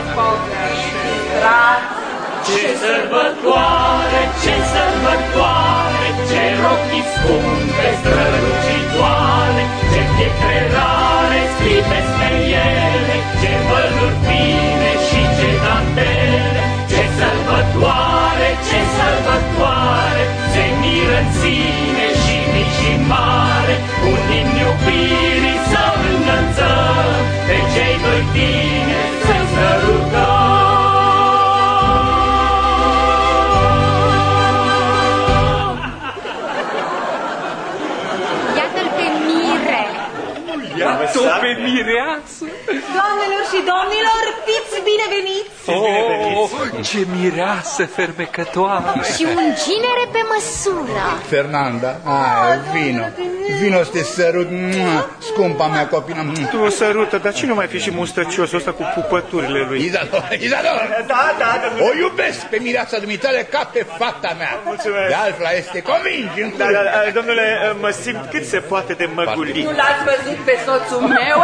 Ce sărbătoare, ce sărbătoare, ce rochii scumpe, strălucitoare, ce pietre rare scrii peste ele, ce văluri fine și ce dantele. Ce sărbătoare, ce sărbătoare, se miră în sine și mic și mare, un imn iubirii să înălțăm, pe cei doi tine să-i sărutăm. Iată pe mireasă! Doamnelor și domnilor, fiți bineveniți! Ce mireasă fermecătoare! Și un ginere pe măsură! Fernanda, vino să te sărut, scumpa mea copilă. Tu sărută, dar cine mai fi și mustăciosul ăsta cu pupăturile lui? Izador! Da, o iubesc pe mireasa dumitale ca pe fata mea. Mulțumesc. De altfel este convins în curând. Domnule, mă simt cât se poate de măgulit. Nu l-ați văzut pe soțul meu?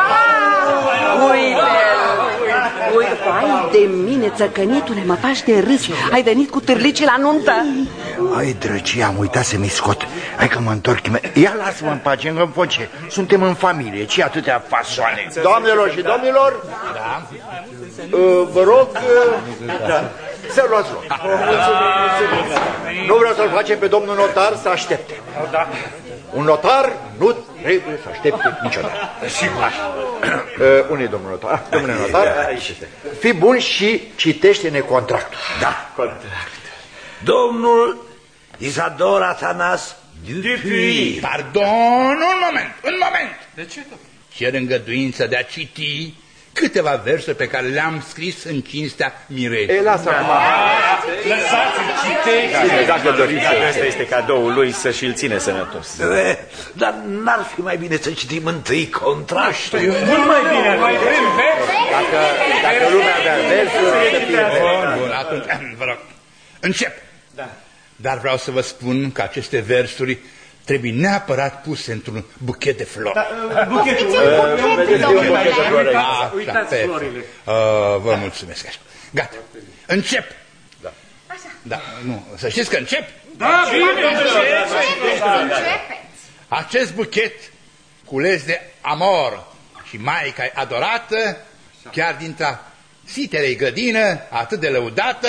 Uite, vai de mine, țăcănitule, mă faci de râs. Ai venit cu târlicii la nuntă? Ai, drăgie, am uitat să mi scot. Hai că mă întorc. Ia, lasă-mă în pace, încă-mi foce. Suntem în familie, ce atâtea fasoane. Doamnelor și domnilor, vă rog să luați loc. Nu vreau să-l facem pe domnul notar să aștepte. Un notar nu trebuie să aștepte niciodată. Unde e domnul notar? Domnule notar, fii bun și citește-ne contractul. Da. Contract. Domnul Isador Atanas Dupuis. Pardon, un moment. De ce? Cer îngăduință de a citi câteva versuri pe care le-am scris în cinstea Mirei. Lasă acum. Lăsați-l, citește. Dacă doriți, ăsta este cadoul lui să și-l ține sănătos. Dar n-ar fi mai bine să citim întâi contractul? Mult mai bine, mai vrem versuri. Dacă lumea avea versuri, bun, atunci, vă rog, încep. Dar vreau să vă spun că aceste versuri trebuie neapărat puse într-un buchet de flori. Buchetul, domnule. Uitați florile. Vă mulțumesc. Gata. Încep. Da, nu, să știți că încep. Da, bine. Acest buchet cules de Amor și Maica adorată, chiar dintre sitelei grădină, atât de lăudată,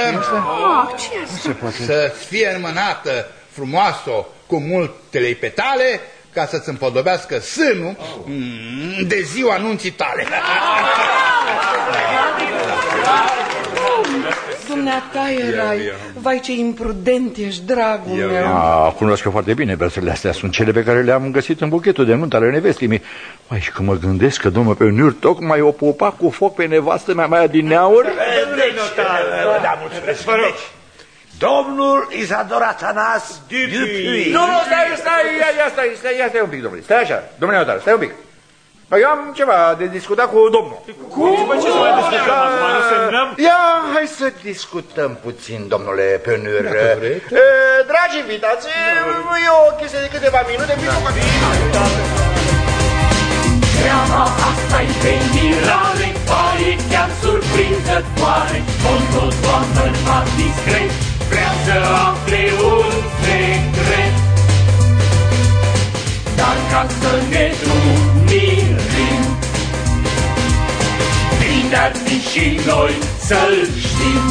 să-ți fie înmânată frumoasă cu multele petale, ca să-ți împodobească sânul de ziua anunții tale. Dumneata erai, vai ce imprudent ești, dragul meu. Cunosc eu foarte bine versurile astea, sunt cele pe care le-am găsit în buchetul de nuntă ale nevestii mei. Mai și că mă gândesc că domnul Peniur tocmai o pupa cu foc pe nevastă mea mai adineauri. Da, mulțumesc. Domnul Isador Atanas Dupuis. Nu, stai un pic, domnule. Stai așa, domnule notar, stai un pic. Eu am ceva de discutat cu domnul. Cum? Ce să mai discutăm acum? Nu semnăm? Ia, hai să discutăm puțin, domnule Peniur. Dragi invitați, e o chestie de câteva minute. Treaba asta-i de mirare, pare chiar surprinzătoare. O doamnă în pat discret vrea să afle un secret. Dar ca să ne dumirim, bine ar fi și noi să-l știm.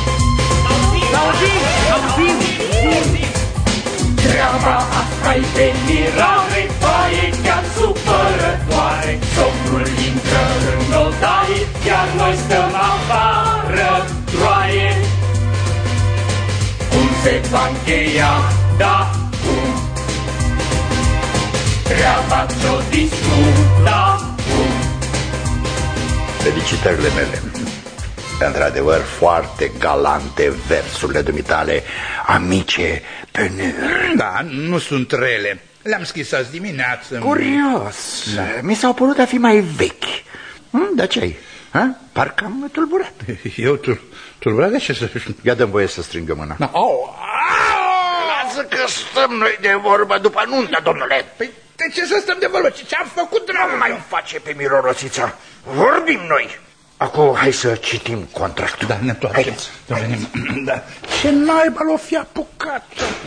Treaba asta-i de mirare, paie chiar supărătoare. Somnul intră în odaie, iar noi stăm afară, droaie. Cum se va încheia, da, cum? Treaba ce-o discuta, cum? Felicitările mele. Într-adevăr, foarte galante versurile dumitale, amice Peniur. Da, nu sunt rele. Le-am scris azi dimineață. Curios. Da. Mi s-au părut a fi mai vechi. Dar ce ai? Ha? Parcă am tulburat. Eu tulburat? De ce să... Ia dă-mi voie să strângă mâna. Lasă că stăm noi de vorbă după nuntă, domnule. Păi de ce să stăm de vorbă? Ce-am făcut, dragul? Nu mai face pe Mirorosița. Vorbim noi. Acum hai să citim contractul. Da, ne întoarcem. Da. Ce naiba l-o fi apucat?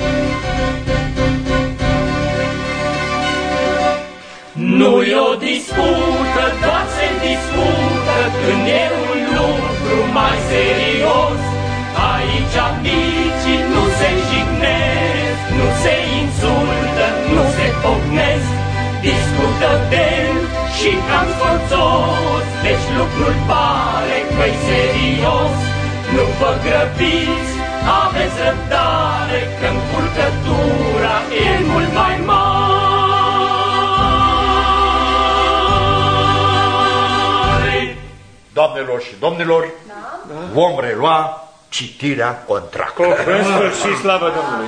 Nu-i o dispută, doar se dispută când e un lucru mai serios. Aici amicii nu se jignesc, nu se insultă, nu se pocnesc. Discută demn și cam sforțos, deci lucrul pare că-i serios. Nu vă grăbiți, aveți răbdare, că încurcătura e mult mai mare. Doamnelor și domnilor, vom relua citirea contractului. Și slavă Domnului.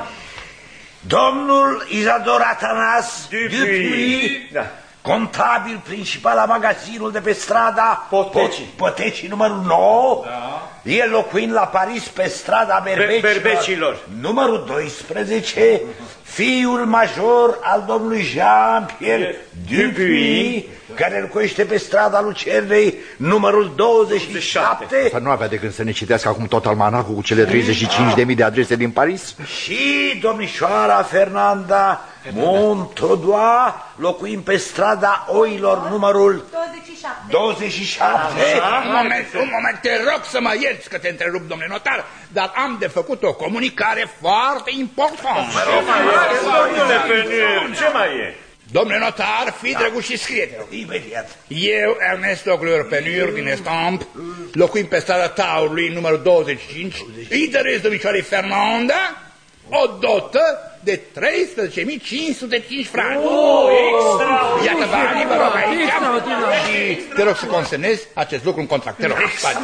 Domnul Izador Atanas Dupuy, contabil principal la magazinul de pe strada Potecii numărul 9, el locuind la Paris pe strada Berbecilor numărul 12, fiul major al domnului Jean-Pierre Dupuy, care locuiește pe strada Lucernei numărul 27. Să nu avea de gând să ne citească acum tot almanacul cu cele 35.000 de adrese din Paris? Și domnișoara Fernanda Montaudoin, locuind pe strada Oilor numărul 27. Un moment, te rog să mă ierți că te întrerup, domnule notar, dar am de făcut o comunicare foarte importantă. Domnule Penur, ce mai e? Domnule notar, fii drăguț și scrie-te. Imediat. Eu, Ernesto Glor Penur din Estamp, locuind pe strada Taurului numărul 25, îi dăresc domnișoarei Fernanda o dotă de 13.505 franci. Iată banii, vă rog, aici. Și te rog să consemnezi acest lucru în contract. Te rog.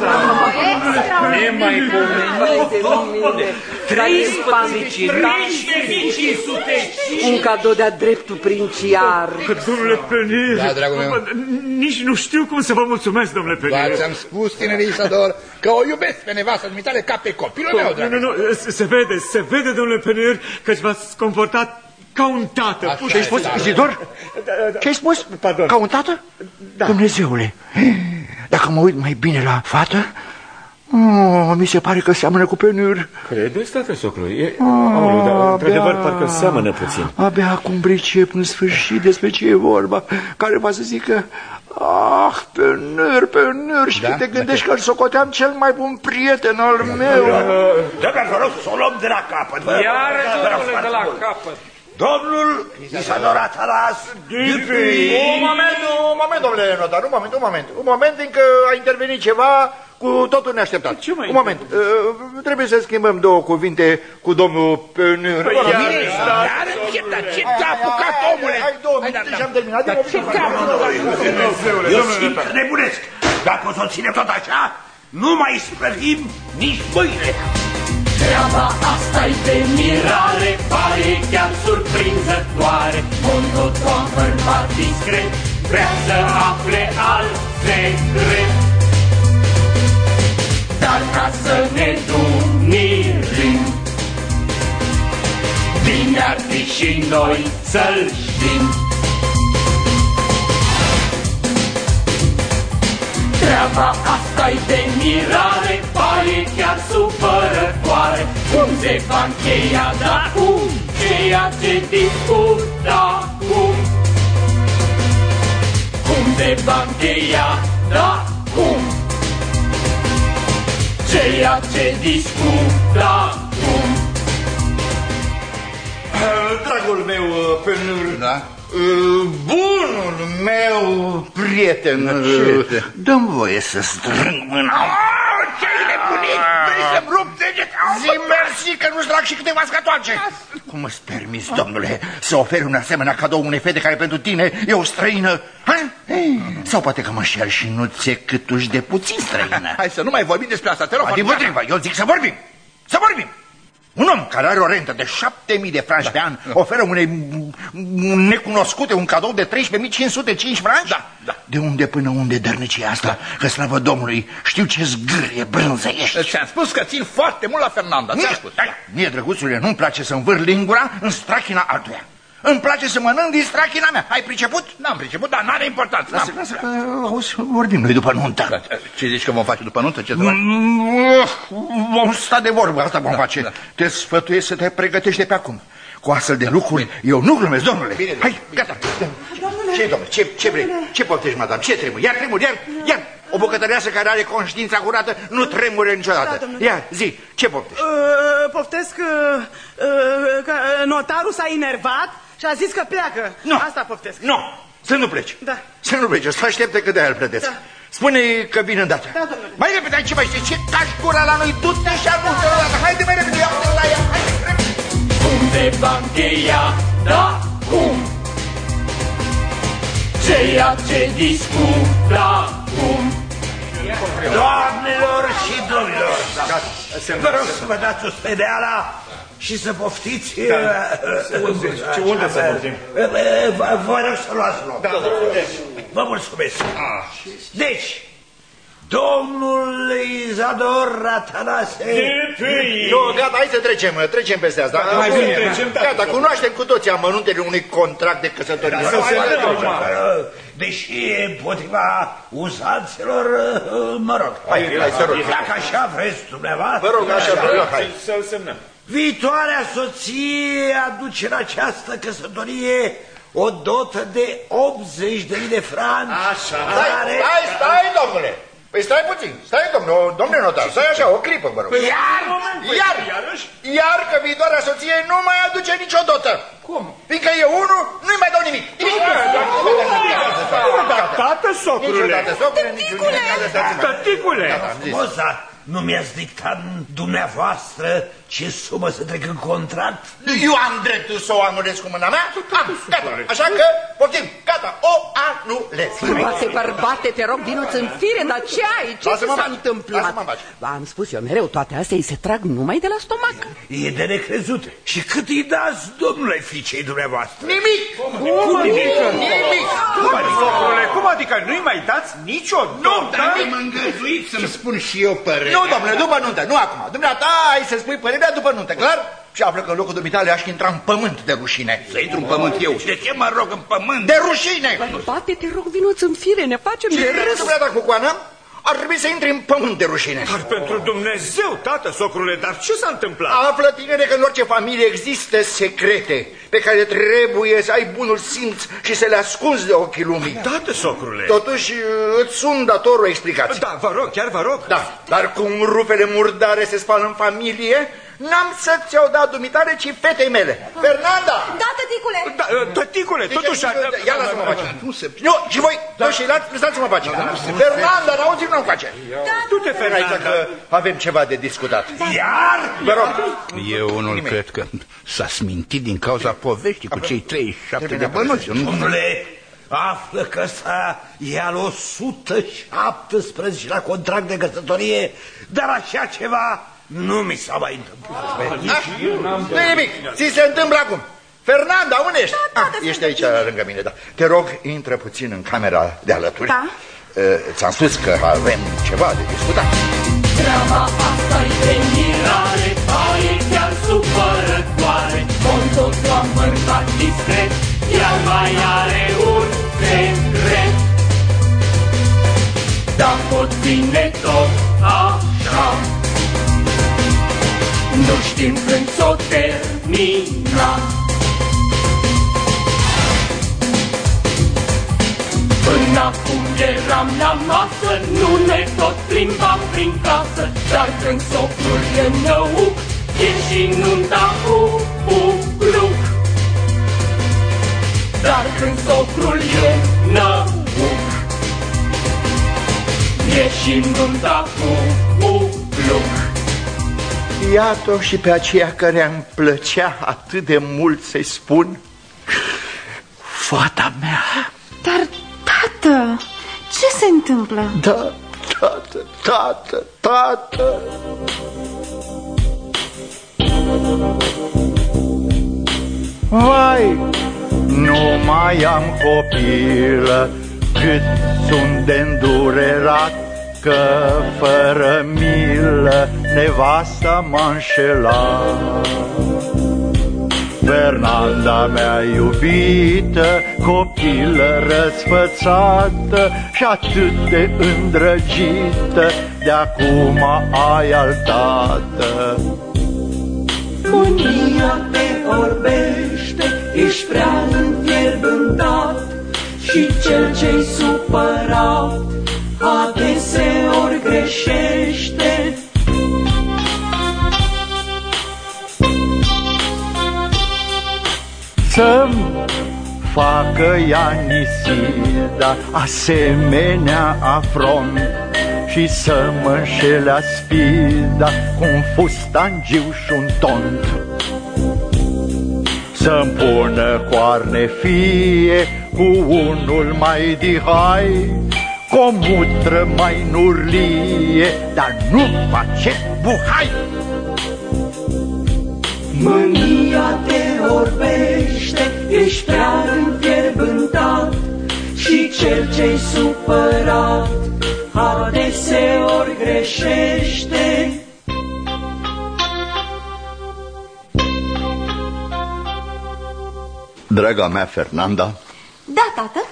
Un cadou de-a dreptul princiar. Domnule Penir, Da, dragul meu. nici nu știu cum să vă mulțumesc, domnule Penir. Doar ți-am spus, tinerii Isador, că o iubesc pe nevastă dumitale ca pe copilul meu, dragul. Nu, se vede, domnule Penir, că v-ați comportat ca un tată. Ce ai spus, Izidor? Ce ai spus? Pardon. Ca un tată? Da. Dumnezeule, dacă mă uit mai bine la fată, mi se pare că seamănă cu Penur. Credeți, tată socru? Într-adevăr, parcă seamănă puțin. Abia acum pricep în sfârșit despre ce e vorba, care va să zică: Penur, și te gândești că îl socoteam cel mai bun prieten al meu. Dar vă rog să o luăm de la capăt. Iar, domnule, de la capăt. Domnul Izador Atanas Dupuy. Un moment, domnule notar, un moment, încă a intervenit ceva cu totul neașteptat. Un moment, trebuie să schimbăm două cuvinte cu domnul Penur. Dar ce te-a apucat, omule? Hai, domnule, și-am terminat. Eu simt că nebunesc. Dacă o să o ținem tot așa, nu mai sprăvim nici mâine. Treaba asta-i de mirare, pare chiar surprinzătoare. Montaudoin, bărbat discret, vrea să afle alt secret. Dar ca să ne dumirim, bine ar fi și noi să-l știm. Treaba asta-i de mirare, pare chiar supărătoare. Cum se va încheia, da cum? Ceea ce discută acum. Cum se va încheia, da cum? Ceea ce discută acum. Dragul meu, Penur, Da? bunul meu prieten, dă-mi voie să strâng mâna. Ce-i nebunit? Vrei să-mi rup deget? Zi mersi că nu-ți trag și câteva scatoace. Cum îți permiți, domnule, să oferi un asemenea cadou unei fete care pentru tine e o străină? Ha? Sau poate că mă șer și nu ți-e câtuși de puțin străină? Hai să nu mai vorbim despre asta, te rog. Din potrivă, eu zic să vorbim. Să vorbim. Un om care are o rentă de 7.000 de franci pe an oferă unei necunoscute un cadou de 13.505 franci? Da. De unde până unde dărnicia asta? Că slavă Domnului, știu ce zgârie brânză ești. Ți-am spus că țin foarte mult la Fernanda, ți-am spus. Mie, drăguțule, nu-mi place să învâr lingura în strachina altuia. Îmi place să mănânc din strachina mea. Ai priceput? N-am priceput, dar n-are importanță. Lasă că, auzi, vorbim noi după nuntă. Ce zici că vom face după nuntă? Ce vom sta de vorbă, asta vom face. Te sfătuiesc să te pregătești de pe acum. Cu astfel de lucruri, eu nu glumesc, domnule. Bine, hai, gata. Ce, domnule, ce vrei? Ce poftești, madame? Ce trebuie? Iar. O bucătăreasă care are conștiința curată nu tremure niciodată. Ia, zi, ce poftești? Poftesc că notarul s-a enervat și a zis că pleacă. Nu. Asta poftesc. Nu, să nu pleci. Da. Să nu pleci, o să aștepte că de-aia îl plăteți. Da. Spune că vine îndată. Da, domnule. Mai repede, ce mai știi? Ce cași gura la noi? Du-te și anunță odată. Haide mai repede, ia-te la ea. Haide, cum se va încheia, da, cum? Ceea ce discută, cum? Doamnelor și domnilor, vă rog să vă dați o spedeala și să poftiți. Unde să poftim? Vă rog să luați loc. Vă mulțumesc. Deci, domnul Izador Atanase... Nu, gata, hai să trecem peste asta. Gata, cunoaștem cu toții amănuntele unui contract de căsătorie. Deși împotriva uzanților, mă rog. Hai, să rog. Dacă așa vreți dumneavoastră... Vă rog, așa vreau, hai. Să-l semnăm. Viitoarea soție aduce în această căsătorie o dotă de 80.000 de franci. Așa. Stai, domnule. Păi stai puțin, domnule notar, stai așa, o clipă, vă rog. Iar că viitoarea soție nu mai aduce nicio dotă. Cum? Fiindcă eu unul nu-i mai dau nimic. Tată, socrule. Tăticule. Nu mi-ați dictat dumneavoastră ce sumă să trec în contract? Eu am dreptul să o anulez cu mâna mea? Gata, așa că, poftim, gata, o anulez. Frumoase bărbate, te rog, vino-ți în fire, dar ce ai? Ce s-a întâmplat? V-am spus eu mereu, toate astea îi se trag numai de la stomac. E de necrezut. Și cât îi dați, domnule, fiicei dumneavoastră? Nimic! Nimic! Cum adică nu-i mai dați nicio dotă? Dar mă îngăduit să-mi spun și eu părerea. Nu, domnule, după nuntă, nu acum. Dumneata, ai să spui părerea după nuntă, clar? Și află că în locul dumitale aș intra în pământ de rușine. Să intru în pământ eu? De ce mă rog în pământ? De rușine! Bărbate, te rog, vino-ți în fire, ne facem de râs. Dumneata, Cucoană, ar trebui să intri în pământ de rușine. Dar pentru Dumnezeu, tată, socrule, dar ce s-a întâmplat? Află, tinere, că în orice familie există secrete pe care trebuie să ai bunul simț și să le ascunzi de ochii lumii. Tată, socrule. Totuși, îți sunt dator o explicație. Da, vă rog, chiar vă rog. Da, dar cum rupele murdare se spală în familie, n-am să ți-o dau dumitare, ci fetei mele. Fernanda! Da, tăticule! Da, tăticule, totuși... Ia lasă-mă face. Nu, și voi, și lăsați-mă face. Fernanda, n-auzi, nu-mi face. Du-te, Fernanda, că avem ceva de discutat. Iar? Vă rog. Eu unul cred că s-a smintit din cauza poveștii cu cei 37 de bănuți. Domnule, află că s-a ia al 117 la contract de căsătorie, dar așa ceva nu mi s-a mai întâmplat. Nu e nimic, ți se întâmplă acum. Fernanda, unde ești? Ești aici lângă mine, da. Te rog, intră puțin în camera de alături. Da. Ți-am spus că avem ceva de discutat. Treaba asta-i de mirare, e chiar supărătoare. Contul s-a mărcat discret, iar mai are un secret. Dar pot ține tot așa, nu știm când s-o termina. Până acum eram la masă, nu ne tot plimbam prin casă, dar când socrul e năuc, e și nunta cu bucluc. Dar când socrul e năuc, e și nunta cu bucluc. Iată și pe aceea care îmi plăcea atât de mult să-i spun, fata mea. Dar, tată, ce se întâmplă? Da, tată. Vai, nu mai am copilă, cât sunt de-ndurerat, că fără milă nevasta m-a înșelat. Fernanda mea iubită, copilă răsfățată și atât de îndrăgită, de-acum ai al tată. Mânia te orbește, ești prea înfierbântat, și cel ce-i supărat adeseori greșește. Să-mi facă ea nisida asemenea afront și să mă înșelea spida cu un fustangiu și un tont. Să-mi pună coarne fie cu unul mai dihai, cu o mutră mai nurlie, dar nu face buhai. Mânia te orbește, ești prea înfierbântat, și cel ce-i supărat adeseori greșește. Draga mea Fernanda. Da, tată?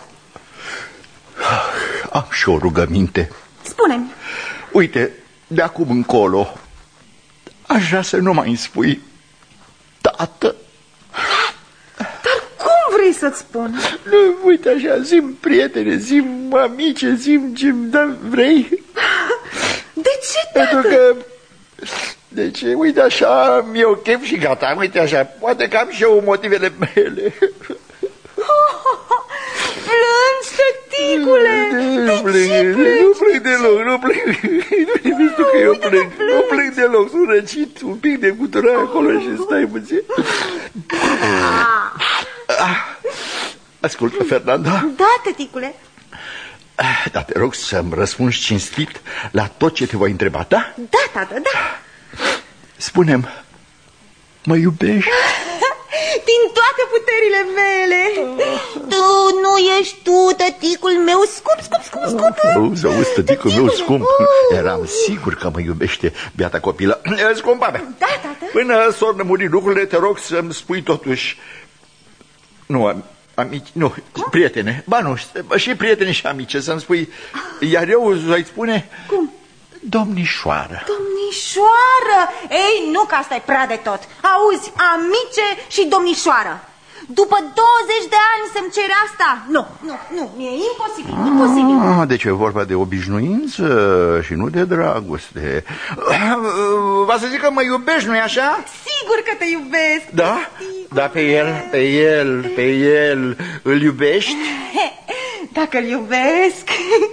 Am și o rugăminte. Spune-mi. Uite, de acum încolo aș vrea să nu mai îmi spui tată. Dar cum vrei să-ți spun? Nu, uite așa, zi-mi prietene, zi-mi amice, zi-mi ce-mi vrei. De ce, tată? Pentru că, deci, uite așa, mi-e o chef și gata, uite așa, poate că am și eu motivele mele. Plângi, tăticule! Nu plâng deloc, nu plâng. Nu știu că eu plâng, nu plâng deloc, sunt răcit, un pic de cuturare acolo și stai puțin. Ascultă, Fernanda. Da, tăticule. Da, te rog să-mi răspunzi cinstit la tot ce te voi întreba, da? Da, tată, da. Spune-mi, mă iubești? Din toate puterile mele. Tu nu ești tu, tăticul meu scump. Auzi, tăticul meu scump. Eram sigur că mă iubește biata copilă. Scumpa mea. Da, tată. Până s-or nămuri lucrurile, te rog să-mi spui totuși. Nu, amici, nu, prietene. Ba nu, și prietene și amice, să-mi spui. Iar eu îți spune. Cum? Domnișoară. Domnișoară? Ei, nu că asta e prea de tot. Auzi, amice și domnișoară. După 20 de ani să-mi ceri asta? Nu, e imposibil. Deci e vorba de obișnuință și nu de dragoste. Va să zic că mă iubești, nu-i așa? Sigur că te iubesc. Da? Da, pe el îl iubești? Dacă îl iubesc.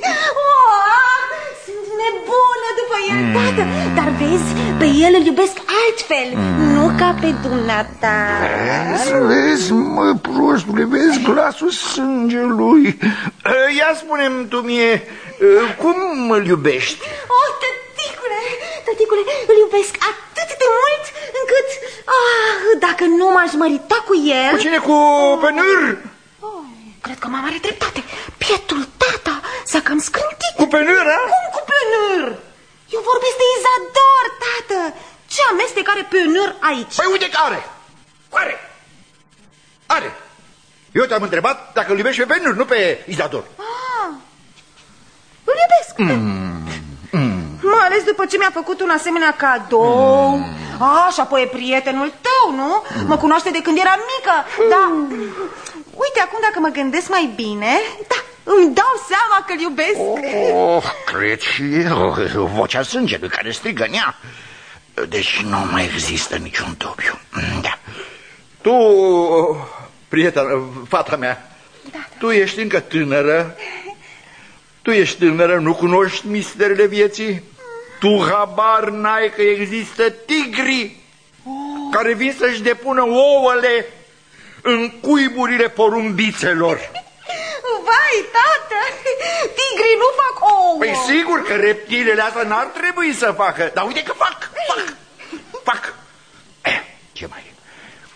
Sunt nebună după el, tată. Dar vezi, pe el îl iubesc altfel, nu ca pe dumneata. Vezi, mă, prostule, vezi glasul sângelui. Ia spune-mi tu mie, cum îl iubești? Oh, tăticule, îl iubesc atât de mult încât, dacă nu m-aș mărita cu el... Cu cine? Cu Penur? Cred că mama are dreptate. Pietul tata s-a cam scrântit. Cu Penur, a? Cum cu Penur? Eu vorbesc de Izador, tată. Ce amestec are Penur aici? Păi uite că are. Eu te-am întrebat dacă îl iubești pe Penur, nu pe Izador. Îl iubesc. Mai ales după ce mi-a făcut un asemenea cadou. Și apoi e prietenul tău, nu? Mă cunoaște de când eram mică. Da. Uite, acum dacă mă gândesc mai bine, da, îmi dau seama că-l iubesc. Cred și eu, vocea sângelui care strigă în ea. Deci nu mai există niciun dubiu. Da. Tu, prietena, fata mea, tu ești încă tânără. Tu ești tânără, nu cunoști misterele vieții. Tu habar n-ai că există tigri care vin să-și depună ouăle în cuiburile porumbițelor. Vai, tată, tigrii nu fac ouă. Păi sigur că reptilele astea n-ar trebui să facă. Dar uite că fac.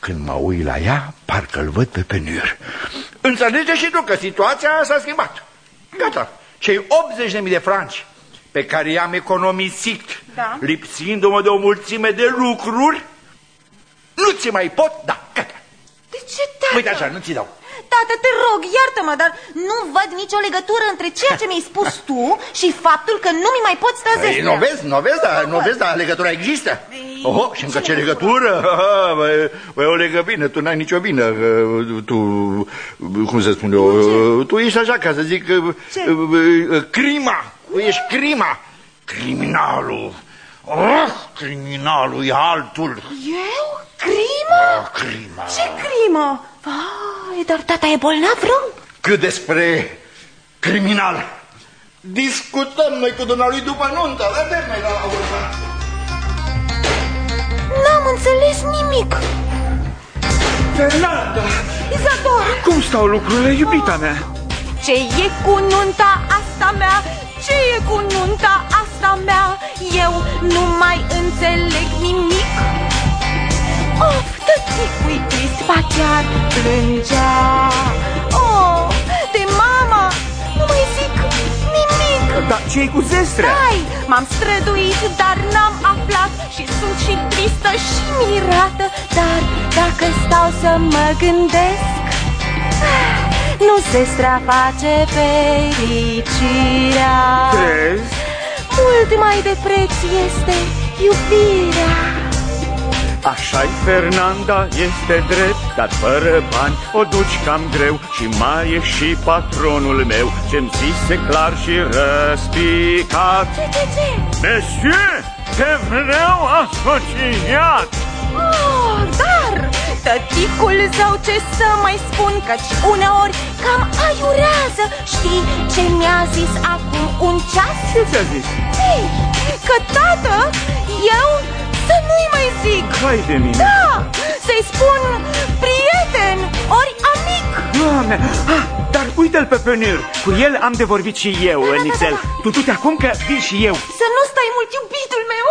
Când mă uit la ea, parcă-l văd pe Penur. Înțelegi și tu că situația s-a schimbat. Gata, cei 80.000 de franci pe care i-am economisit, lipsindu-mă de o mulțime de lucruri, nu ți mai pot da. Gata. De ce, tată? Uite așa, nu ți dau. Tată, te rog, iartă-mă, dar nu văd nicio legătură între ceea ce mi-ai spus tu și faptul că nu mi mai poți sta zestrea. Nu vezi, dar legătura există. Oho, și încă ce legătură? Băi, o legă bine, tu n-ai nicio vină. Tu, cum să spun eu, tu ești așa, ca să zic, crima. Tu ești crima. Criminalul. Criminalul e altul. Eu? Crimă? Crima. Ce crimă? Vai, dar tata e bolnav rău? Cât despre criminal, discutăm noi cu dumnealui după nuntă. Vedem noi la urmă. N-am înțeles nimic. Fernanda! Izador! Cum stau lucrurile, iubita mea? Ce e cu nunta asta mea? Ce e cu nunta asta mea? Eu nu mai înțeleg nimic. Of, tăticui trist, ba chiar plângea. Oh, de mama, nu mai zic nimic. Dar ce-i cu zestrea? Stai, m-am străduit, dar n-am aflat. Și sunt și tristă și mirată. Dar dacă stau să mă gândesc, nu zestrea face fericirea. Crezi? Mult mai de preț este iubirea. Așa-i, Fernanda, este drept, dar fără bani o duci cam greu. Și mai e și patronul meu, ce-mi zise clar și răspicat: Ce? Monsieur, te vreau asociat. Oh, dar, tăticul zău, ce să mai spun, căci uneori cam aiurează. Știi ce mi-a zis acum un ceas? Ce ți-a zis? Ei, că tată, eu să nu-i mai zic. Hai de mine. Da, să-i spun prieten ori amic. Doamne, dar uite-l pe Penur. Cu el am de vorbit și eu, Nițel. Tu du-te acum că vin și eu. Să nu stai mult, iubitul meu.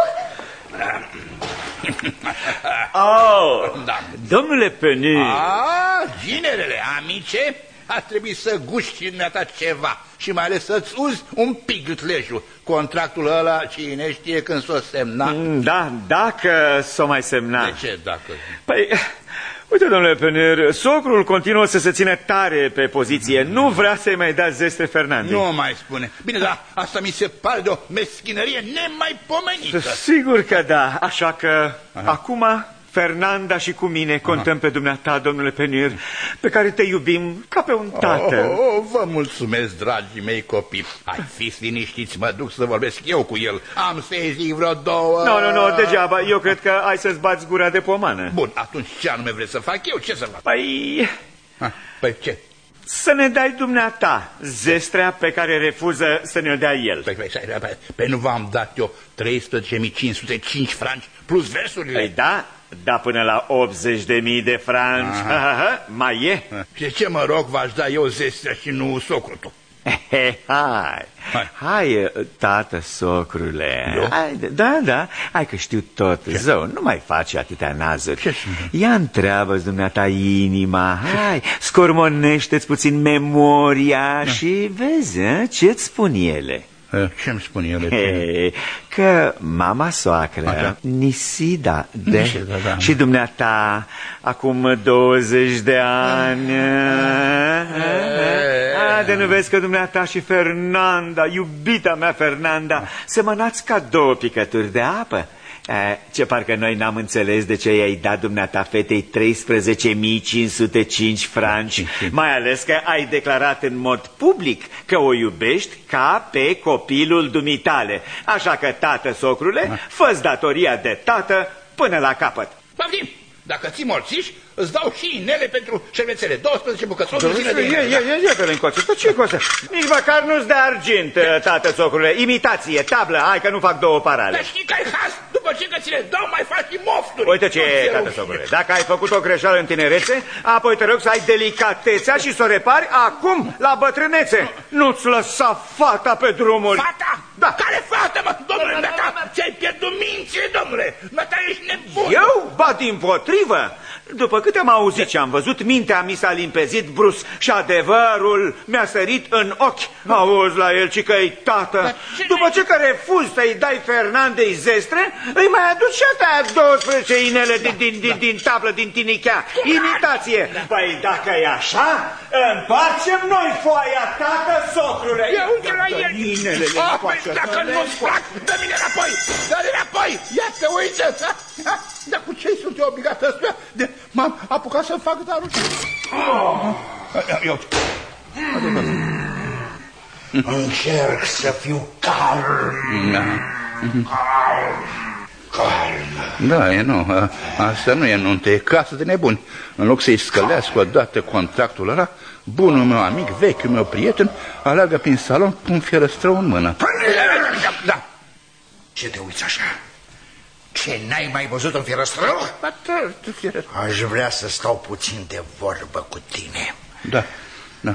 Domnule Penur. Ginerele, amice, ar trebui să guști în ta ceva și mai ales să-ți uzi un pic gâtlejul. Contractul ăla, cine știe când s-o semna? Da, dacă s-o mai semna. De ce dacă? Păi, uite, domnule Penur, socrul continuă să se ține tare pe poziție. Nu vrea să-i mai dea zestre Fernandei. Nu mai spune. Bine, dar asta mi se pare de o meschinărie nemaipomenită. Sigur că da, așa că acum Fernanda și cu mine contăm pe dumneata, domnule Penur, pe care te iubim ca pe un tată. Vă mulțumesc, dragii mei copii. Hai, fiți liniștiți, mă duc să vorbesc eu cu el. Am să-i zic vreo două... Nu, degeaba, eu cred că ai să-ți bați gura de pomană. Bun, atunci ce anume vreți să fac eu? Ce să fac? Păi ce? Să ne dai dumneata zestrea pe care refuză să ne-o dea el. Păi nu v-am dat eu 13.505 franci plus versurile? Păi da, până la 80.000 de franci. Mai e. Și de ce, mă rog, v-aș da eu zestrea și nu socrul tu? Hai, tată, socrule. Da, hai că știu tot. Zău, nu mai faci atâtea nazuri. Ia întreabă-ți dumneata inima. Hai, scormonește-ți puțin memoria și vezi ce-ți spun ele. Ce-mi spun ele? Că mama soacră, Nisida, și dumneata, acum 20 de ani, de nu vezi că dumneata și Fernanda, iubita mea Fernanda, semănați ca două picături de apă? Ce parcă noi n-am înțeles de ce i-ai dat dumneata fetei 13.505 franci, mai ales că ai declarat în mod public că o iubești ca pe copilul dumitale. Așa că, tată, socrule, fă-ți datoria de tată până la capăt. Poftim! Dacă ții morțiși, îți dau și inele pentru șervețele. 12 bucăți. Ia-te-le încoace. Ce cu asta? Nici măcar nu-ți de argint, tată, socrule. Imitație, tablă, hai că nu fac două parale. Dar știi că ai has? După ce că ți le dau, mai faci și mofturi. Uite ce, tată, socrule. Dacă ai făcut o greșeală în tinerețe, apoi te rog să ai delicatețea și să o repari acum, la bătrânețe. Nu-ți lăsa fata pe drumuri. Fata? Da. Care fată, mă? Domnule, ți-ai pierdut mințile, domnule. Măta, ești nebun. Eu? Ba, dimpotrivă. După câte am auzit și am văzut, mintea mi s-a limpezit brusc și adevărul mi-a sărit în ochi. Auzi la el, ci că-i tată. După ce că refuzi să-i dai Fernandei zestre, îi mai aduci și astea 12 inele din tablă, din tinichea. Imitație. Păi dacă e așa, întoarcem noi foaia, tată, socrule. Ia uite la el. Inelele păi dacă nu-ți plac, dă-mi înapoi. Dă-mi înapoi. Ia te uite. Dar cu ce sunt eu obligat ăstuia? M-am apucat să fac darul. Ia uite. Încerc să fiu calm. Calm. Da, nu, asta nu e nuntă, e casă de nebuni. În loc să-i scălească odată contractul ăla, bunul meu amic, vechiul meu prieten, aleargă prin salon cu un fierăstrău în mână. Da. Ce te uiți așa? Ce, n-ai mai văzut un fierăstrău? Aș vrea să stau puțin de vorbă cu tine. Da, da.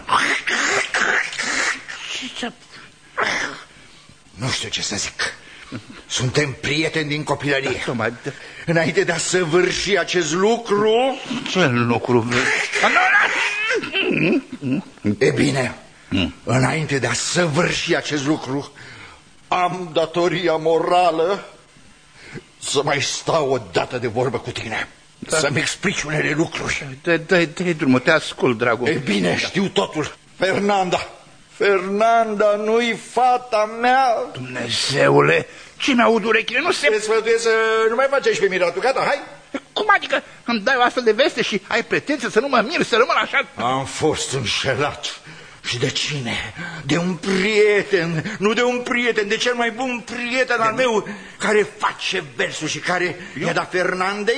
Nu știu ce să zic. Suntem prieteni din copilărie. Înainte de a săvârși acest lucru... Ce lucru? E bine, înainte de a săvârși acest lucru, am datoria morală să mai stau o dată de vorbă cu tine. Da. Să-mi explici unele lucruri. Dă-i drumul, te ascult, dragul. E bine, știu totul. Fernanda nu-i fata mea. Dumnezeule, ce mi-aud urechile, nu se... Te sfătuiesc să nu mai faci pe miratul, gata, hai. Cum adică îmi dai o astfel de veste și ai pretenție să nu mă mir, să rămân așa? Am fost înșelat. Și de cine? De un prieten, nu de un prieten, de cel mai bun prieten al meu, care face versul și care i-a dat Fernandei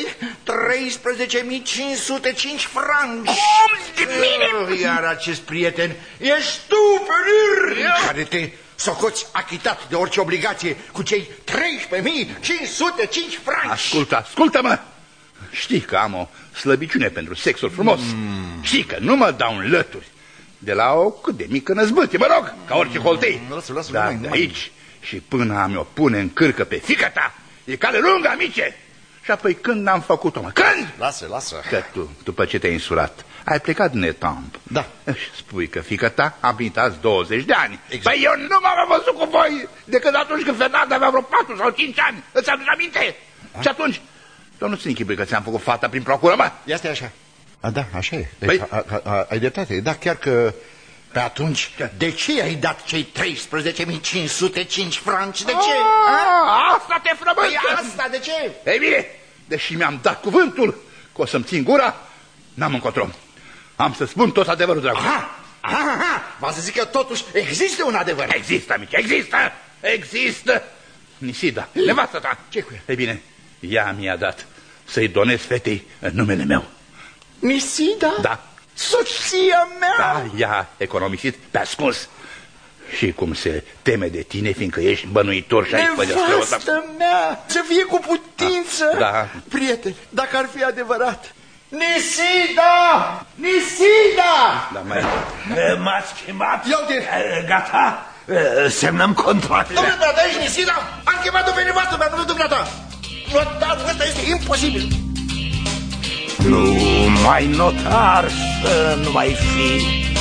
13.505 franci. Iar acest prieten ești tu, Fenir, care te socoți achitat de orice obligație cu cei 13.505 franci. Ascultă-mă! Știi că am o slăbiciune pentru sexul frumos. Știi că nu mă dau în lături de la o cât de mică năzbâtie, mă rog, ca orice holtei. Dar de aici și până a mi-o pune în cârcă pe fiica ta, e cale lungă, amice. Și apoi când am făcut-o, mă? Când? Lasă. Că tu, după ce te-ai insurat, ai plecat din Etamp. Da. Și spui că fiica ta a împlinit azi 20 de ani. Exact. Păi eu nu m-am văzut cu voi decât atunci când Fernanda avea vreo 4 sau 5 ani. Îți aduci aminte? Și atunci, tu nu-ți închipui că ți-am făcut fata prin procură, mă? Ia stai așa. Da, așa e. Păi? Ai dreptate. Da, chiar că pe atunci, de ce ai dat cei 13.505 franci? De ce? Asta te frământă! Păi asta, de ce? Ei bine, deși mi-am dat cuvântul că o să-mi țin gura, n-am încotro. Am să spun tot adevărul, dragul. V-am să zic că totuși există un adevăr. Există, amice, există. Nisida, nevastă ta. Ce cu ea? Ei bine, ea mi-a dat să-i donez fetei în numele meu. Nisida? Da. Soția mea? Da, ea a economisit pe ascuns. Și cum se teme de tine, fiindcă ești bănuitor și ai nevastă mea, să fie cu putință. Da. Prieteni, dacă ar fi adevărat. Nisida! Nisida! Da, mai... M-ați chemat? Ia uite! Gata? Semnăm contractele. Domnule Brata, ești Nisida? Am chemat-o pe nevastă mea, nu dumneata. Notarul ăsta este imposibil. Nu mai notar să nu mai fi,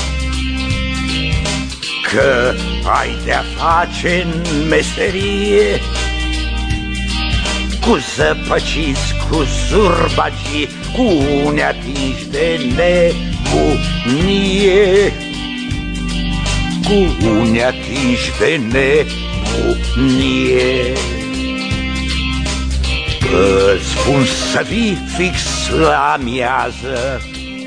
că ai de-a face în meserie cu zăpăciți, cu zurbagii, cu unii atinși de nebunie, cu unii atinși de nebunie. Îți spun să vii fix la amiază,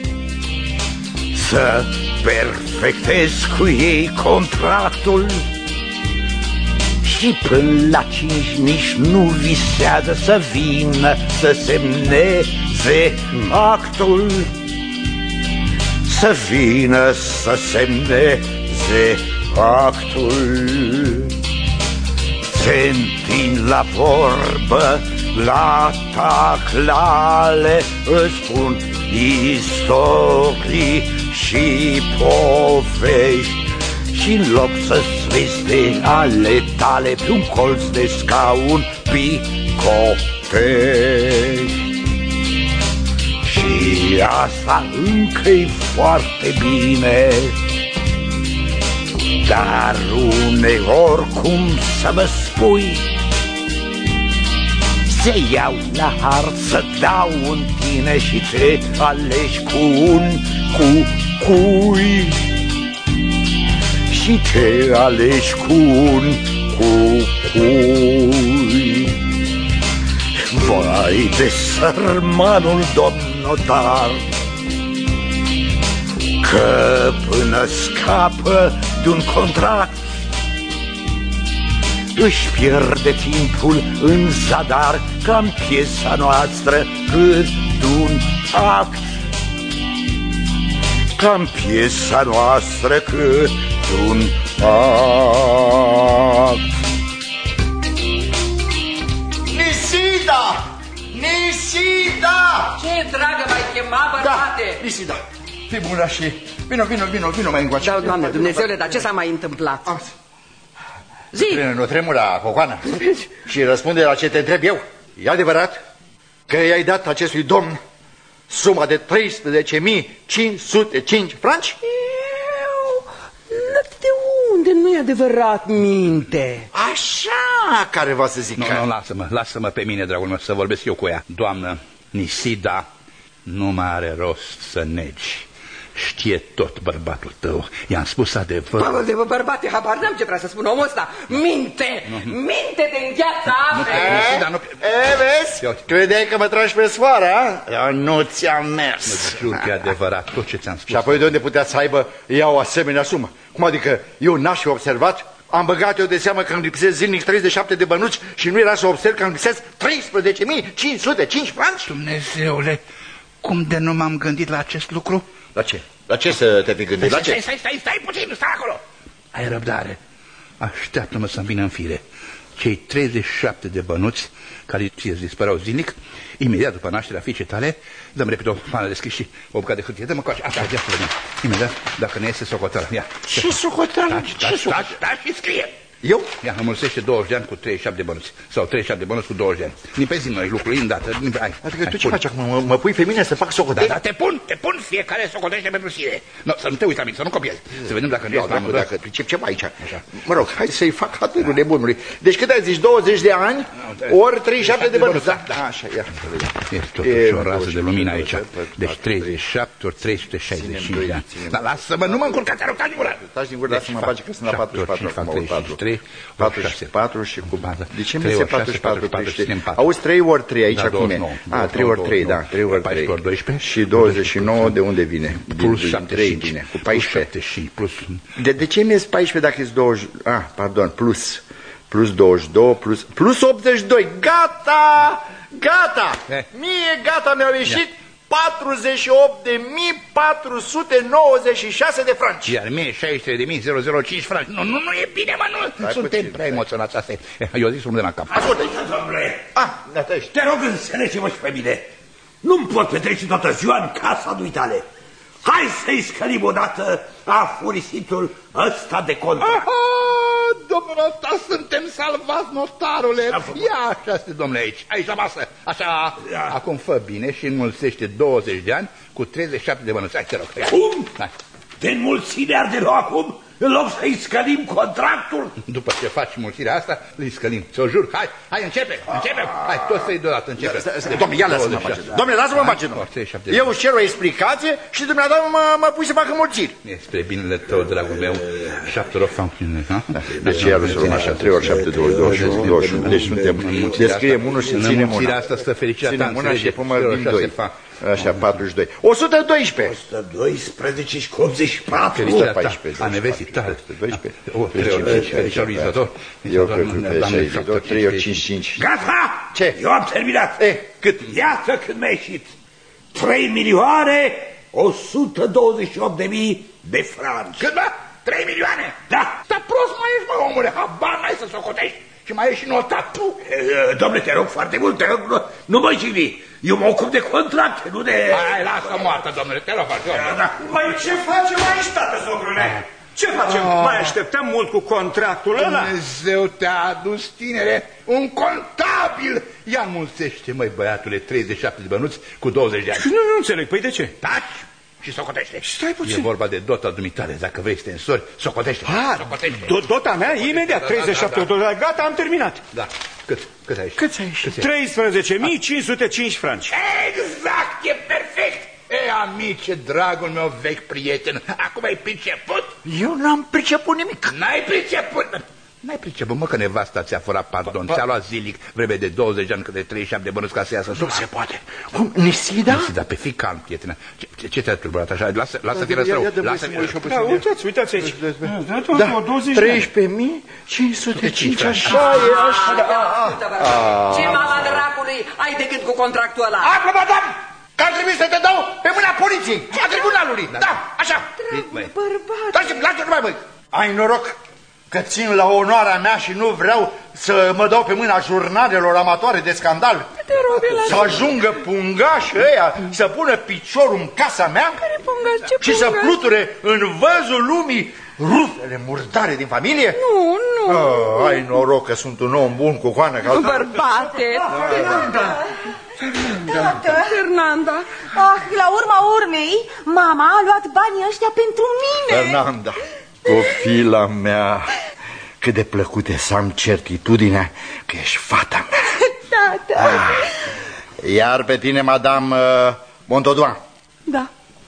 să perfectezi cu ei contractul și până la 5 nici nu visează să vină să semneze actul. Să vină să semneze actul. Se întind la vorbă, la taclale, îți spun istorii și povești. Și în loc să-ți vezi de ale tale pe un colț de scaun picotești. Și Și asta încă-i foarte bine. Dar uneori cum să vă spui, se iau la har să dau în tine și te alegi cu cui. Și te alegi cu cui. Vai de sărmanul domn notar, că până scapă de-un contract își pierde timpul în zadar, ca-n piesa noastră cât de-un act. Ca-n piesa noastră cât de-un act. Nisida! Nisida! Ce, dragă, m-ai chemat, bărbate? Da, Nisida, fii bună și vino mai încoace. Da, Doamne, Dumnezeule, dar ce s-a mai întâmplat? Zi! Nu tremura, Cocoana. Și răspunde la ce te întreb eu. E adevărat că i-ai dat acestui domn suma de 13.505 franci? De unde? Nu e adevărat, minte. Așa care va să zic. Nu, lasă-mă pe mine, dragul meu, să vorbesc eu cu ea. Doamnă Nisida, nu mai are rost să negi. Știe tot bărbatul tău. I-am spus adevărul. Bărbate, habar n-am ce vrea să spun omul ăsta. Minte! Minte de îngheața ape! Vezi? Credeai că mă tragi pe sfoară, a? Nu ți-am mers. Mă jur că e adevărat tot ce ți-am spus. Și apoi de unde putea să aibă ea o asemenea sumă? Cum adică eu n-aș fi observat? Am băgat eu de seamă că îmi lipsesc zilnic 37 de bănuți și nu era să observ că îmi lipsesc 13.505 franci? Dumnezeule, cum de nu m-am gândit la acest lucru? La ce? La ce să te fi gândit? La ce? Stai puțin, stai acolo! Ai răbdare. Așteaptă-mă să-mi vină în fire. Cei 37 de bănuți care ți-ți dispăreau zilnic, imediat după nașterea fiicei tale, dăm repede o pană de scris și o bucată de hârtie. Dă-mă coace. Așa, ia să vedem. Imediat, dacă ne iese socoteala. Ia. Ce socoteală? Taci și scrie. Eu? Ia, înmulțește 20 de ani cu 37 de bănuți. Sau 37 de bănuți cu 20 de ani. Limpezi noi lucruri îndată. Adică tu ce faci acum? Mă pui pe mine să fac socoteală? Da, te pun, fiecare socotește pentru sine. No, să nu te uiți la mine, să nu copiezi. Să vedem dacă nu ești mai mult. Dacă pricep ceva aici. Așa. Mă rog, hai să-i fac aturul nebunului. Deci cât ai zis? 20 de ani ori 37 de bănuți. Da, așa, ia. E totuși o rază de lumină aici. Deci 37 ori 365 de ani. Dar lasă-mă, nu mă încurca, te rog, taci din gură. Taci din gură, lasă-mă face că sunt la 44. 4 și cu... De ce mi se 44? Auzi, 3 ori 3 aici cum e? 3 ori 3, da, 3 ori 3. Și 29 de unde vine? Plus 75. Vine, cu 14. De ce mi-e 14 dacă e 20? Pardon, plus 22, plus 82. Gata! Mie gata, mi-au ieșit 48.496 de franci. Iar mie 63.005 franci. Nu e bine, mă, nu suntem prea emoționați. Asta e. Eu zic să nu de la cap. Ascultă, domnule, te rog, înțelege-mă și pe mine. Nu-mi pot petrece toată ziua în casa duitale. Hai să-i scălim odată afurisitul ăsta de contract. Domnul ăsta, suntem salvați, notarule. Ia așa, domnule, aici la masă. Așa, acum fă bine și înmulțește 20 de ani cu 37 de bănuți. Hai, te rog. Cum? De înmulțire ar de rău acum? În loc să-i scălim contractul? După ce faci mulțirea asta, îi scălim. Ți-o jur. Hai, începe. Hai, toți să-i deodată, începe. Dom'le, ia lasă-mă face. Dom'le, lasă-mă face. Eu își cer o explicație și dumneavoastră mă pui să facă mulțiri. E spre binele tău, dragul meu. 7 ori fancțiune, ha? Deci iar să luăm așa, 3 ori 7, 2 ori 21. Deci suntem, descriem unul și ținem una. Mulțirea asta stă fericită ta, înțelege. Din 2. Așa, 42. 112. 112 și 84. A nevestii tale. 112. Eu cred că 62, 3 ori 55. Gata! Ce? Eu am terminat. Cât? Iată cât mi-a ieșit. 3.128.000 de franci. Cât, bă? 3 milioane? Da. Dar prost mai ești, mă, omule, habar n-ai să socotești. Și mai ești și notat tu. Dom'le, te rog foarte mult, te rog, nu mă jigni. Eu mă ocup de contracte, nu de... Hai, lasă moartă, domnule, te rog foarte mult. Mai ce facem aici, tată, socrule? Ce facem? Mai așteptăm mult cu contractul ăla? Dumnezeu te-a adus, tinere, un contact! Rezonabil! Ia înmulțește, măi, băiatule, 37 de bănuți cu 20 de ani. Nu înțeleg, păi de ce? Taci și socotește. Stai puțin. E vorba de dota dumitale, dacă vrei să te însori, socotește. Dota mea, imediat, 37 de dolari. Gata, am terminat. Da. Cât ai? Cât ai? 13.505 franci. Exact, e perfect. E, amice, dragul meu vechi prieten, acum ai priceput? Eu n-am priceput nimic. N-ai priceput? N-ai priceput, mă, că nevasta ți-a furat pardon, ți-a luat zilic vreme de 20 de ani, câte 37 de bănuți ca să iasă. Nu se poate. Cum? Nisida? Nisida, pe fi calm, prietenă. Ce te-a tulburat așa? Lasă-te răstrău. Da, uitați aici. Da, 13.505, așa e, așa. Ce mama dracului ai de gând cu contractul ăla? Află, madame, că ar trebui să te dau pe mâna poliției, a tribunalului. Da, așa. Lasă-mă, mai, băi. Ai noroc că țin la onoarea mea și nu vreau să mă dau pe mâna jurnalelor amatoare de scandal. Să ajungă pungași ăia să pună piciorul în casa mea și să fluture în văzul lumii rufele murdare din familie? Nu. Ai noroc că sunt un om bun cu coană ca... Bărbate! Fernanda! La urma urmei, mama a luat banii ăștia pentru mine. Fernanda, copila mea, cât de plăcut e să am certitudinea că ești fata mea. Tată! Iar pe tine, madame Montaudoin? Da.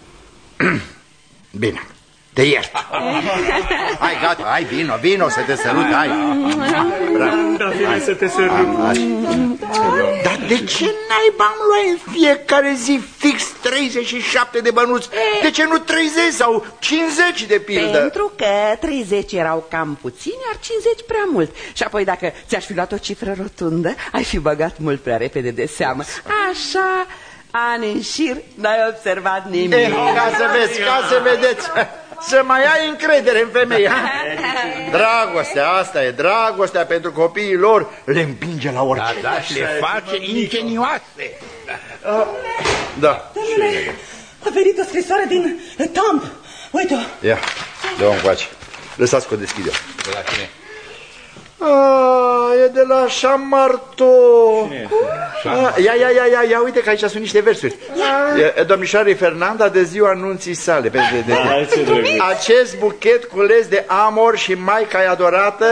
Bine, te iert. Hai, gata, hai, vino să te sărut, hai. Da, vine să te sărut. Dar de ce naiba îmi luai în fiecare zi fix 37 de bănuți? De ce nu 30 sau 50 de pildă? Pentru că 30 erau cam puțini, iar 50 prea mult. Și apoi dacă ți-aș fi luat o cifră rotundă, ai fi băgat mult prea repede de seamă. Așa, ani în șir, n-ai observat nimic. Ca să vedeți, să mai ai încredere în femei. Dragostea, asta e, dragostea pentru copiii lor le împinge la orice. Da, și le face ingenioase. Da. A venit o scrisoare din Tamp. Uite-o. Ia, dă-o încoace. Lăsați că o deschid eu. De la cine? E de la Chamarto. Ia, uite că aici sunt niște versuri. Domnișoarei Fernanda de ziua anunții sale. Acest buchet cules de amor și maica-i adorată,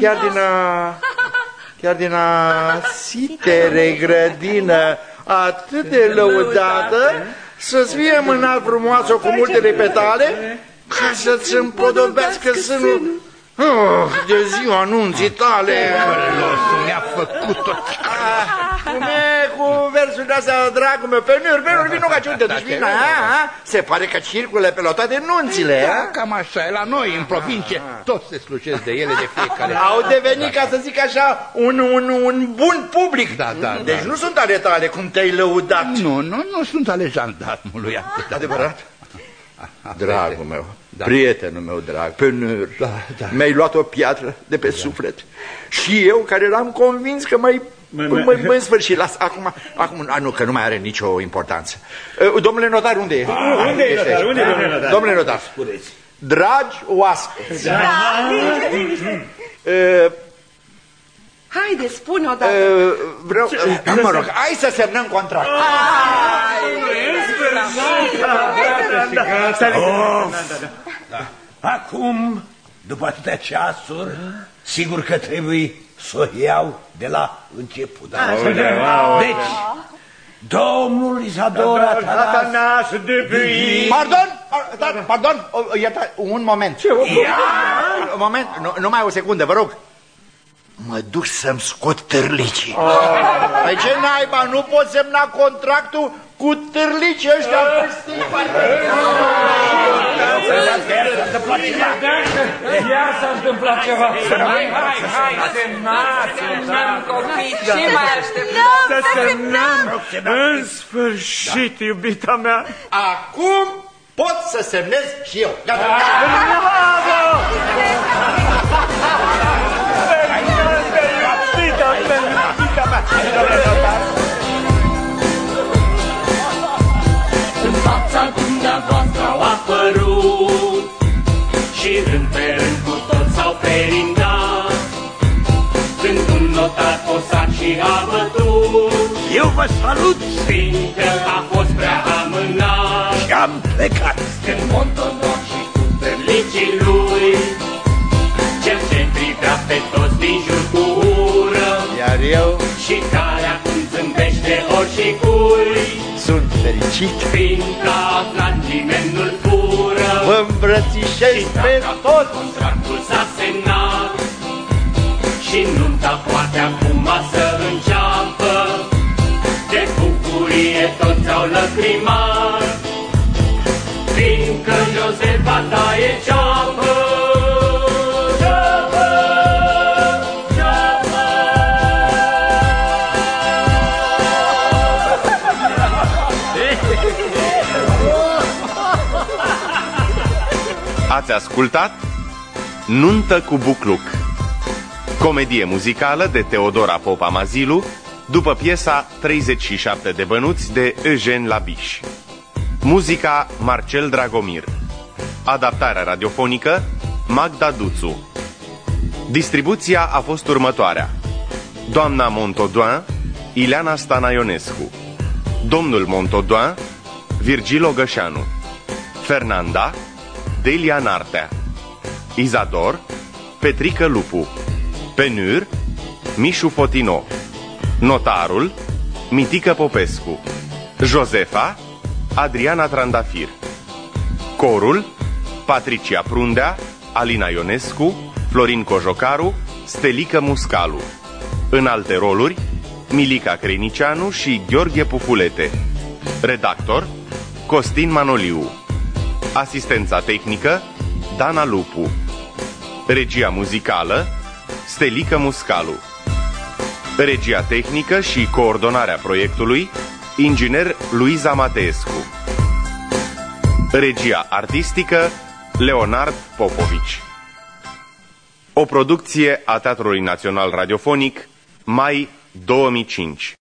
chiar din a sitere grădină atât de lăudată, să-ți fie mâna frumoasă cu multele petale, ca să-ți împodobească sânul de ziua anunții tale. Mi-a făcut tot. Cum e cu versurile astea, dragul meu? Pe nuri, vino ca ce unde duci, vino. Se pare că circulă pe la toate nunțile. Da, cam așa e la noi, în provincie. Toți se slucesc de ele de fiecare. Au devenit, ca să zic așa, un bun public. Da. Deci nu sunt ale tale, cum te-ai lăudat. Nu sunt ale jandarmului. Adevărat? Dragul meu, prietenul meu drag, pe năr, mi-ai luat o piatră de pe suflet. Și eu, care eram convins că în sfârșit, las, acum, nu, că nu mai are nicio importanță. Domnule notar, unde e? Unde e notar? Domnule notar, dragi oaspeți, haide, spune odată. vreau, mă rog, hai să semnăm contract. Acum, după atâtea ceasuri, sigur că trebuie să o iau de la început. Deci, domnul Isadora Atanas Dupuis. Pardon, un moment. Un moment, numai o secundă, vă rog. Mă duc să-mi scot târlicii. Păi ce naiba, nu pot semna contractul cu târlicii ăștia? Iar s-a întâmplat ceva. Hai, semnăm, copii, ce mai așteptăm? Să semnăm! În sfârșit, iubita mea! Acum pot să semnez și eu. Gata! În fața dumneavoastră au apărut și rând pe rând cu toți s-au perindat, când un notar posat și și a bătut. Eu vă salut, fiindcă a fost prea amânat și am plecat. Când Montodon și cu târlicii lui, cel ce privea pe toți din jur cu ură, iar eu, și care acum zâmbește orice cui, sunt fericit, fiindcă aflat nimeni nu-l fură. vă îmbrățișez pe toți. Contractul s-a semnat și nunta poate acum să înceapă. De bucurie toți au lăcrimat, fiindcă Josefa taie ceapă. Ceapă, ceapă. Ați ascultat Nuntă cu bucluc, comedie muzicală de Teodora Popa Mazilu, după piesa 37 de bănuți de Eugen Labiș. Muzica Marcel Dragomir. Adaptarea radiofonică Magda Duțu. Distribuția a fost următoarea: Doamna Montaudoin, Ileana Stanaionescu; Domnul Montaudoin, Virgil Ogășanu; Fernanda, Delia Nartea; Izador, Petrică Lupu; Penur, Mișu Fotino; Notarul, Mitică Popescu; Josefa, Adriana Trandafir; Corul, Patricia Prundea, Alina Ionescu, Florin Cojocaru, Stelică Muscalu. În alte roluri, Milica Crenicianu și Gheorghe Pufulete. Redactor, Costin Manoliu. Asistența tehnică, Dana Lupu. Regia muzicală, Stelică Muscalu. Regia tehnică și coordonarea proiectului, inginer Luiza Mateescu. Regia artistică, Leonard Popovici. O producție a Teatrului Național Radiofonic, mai 2005.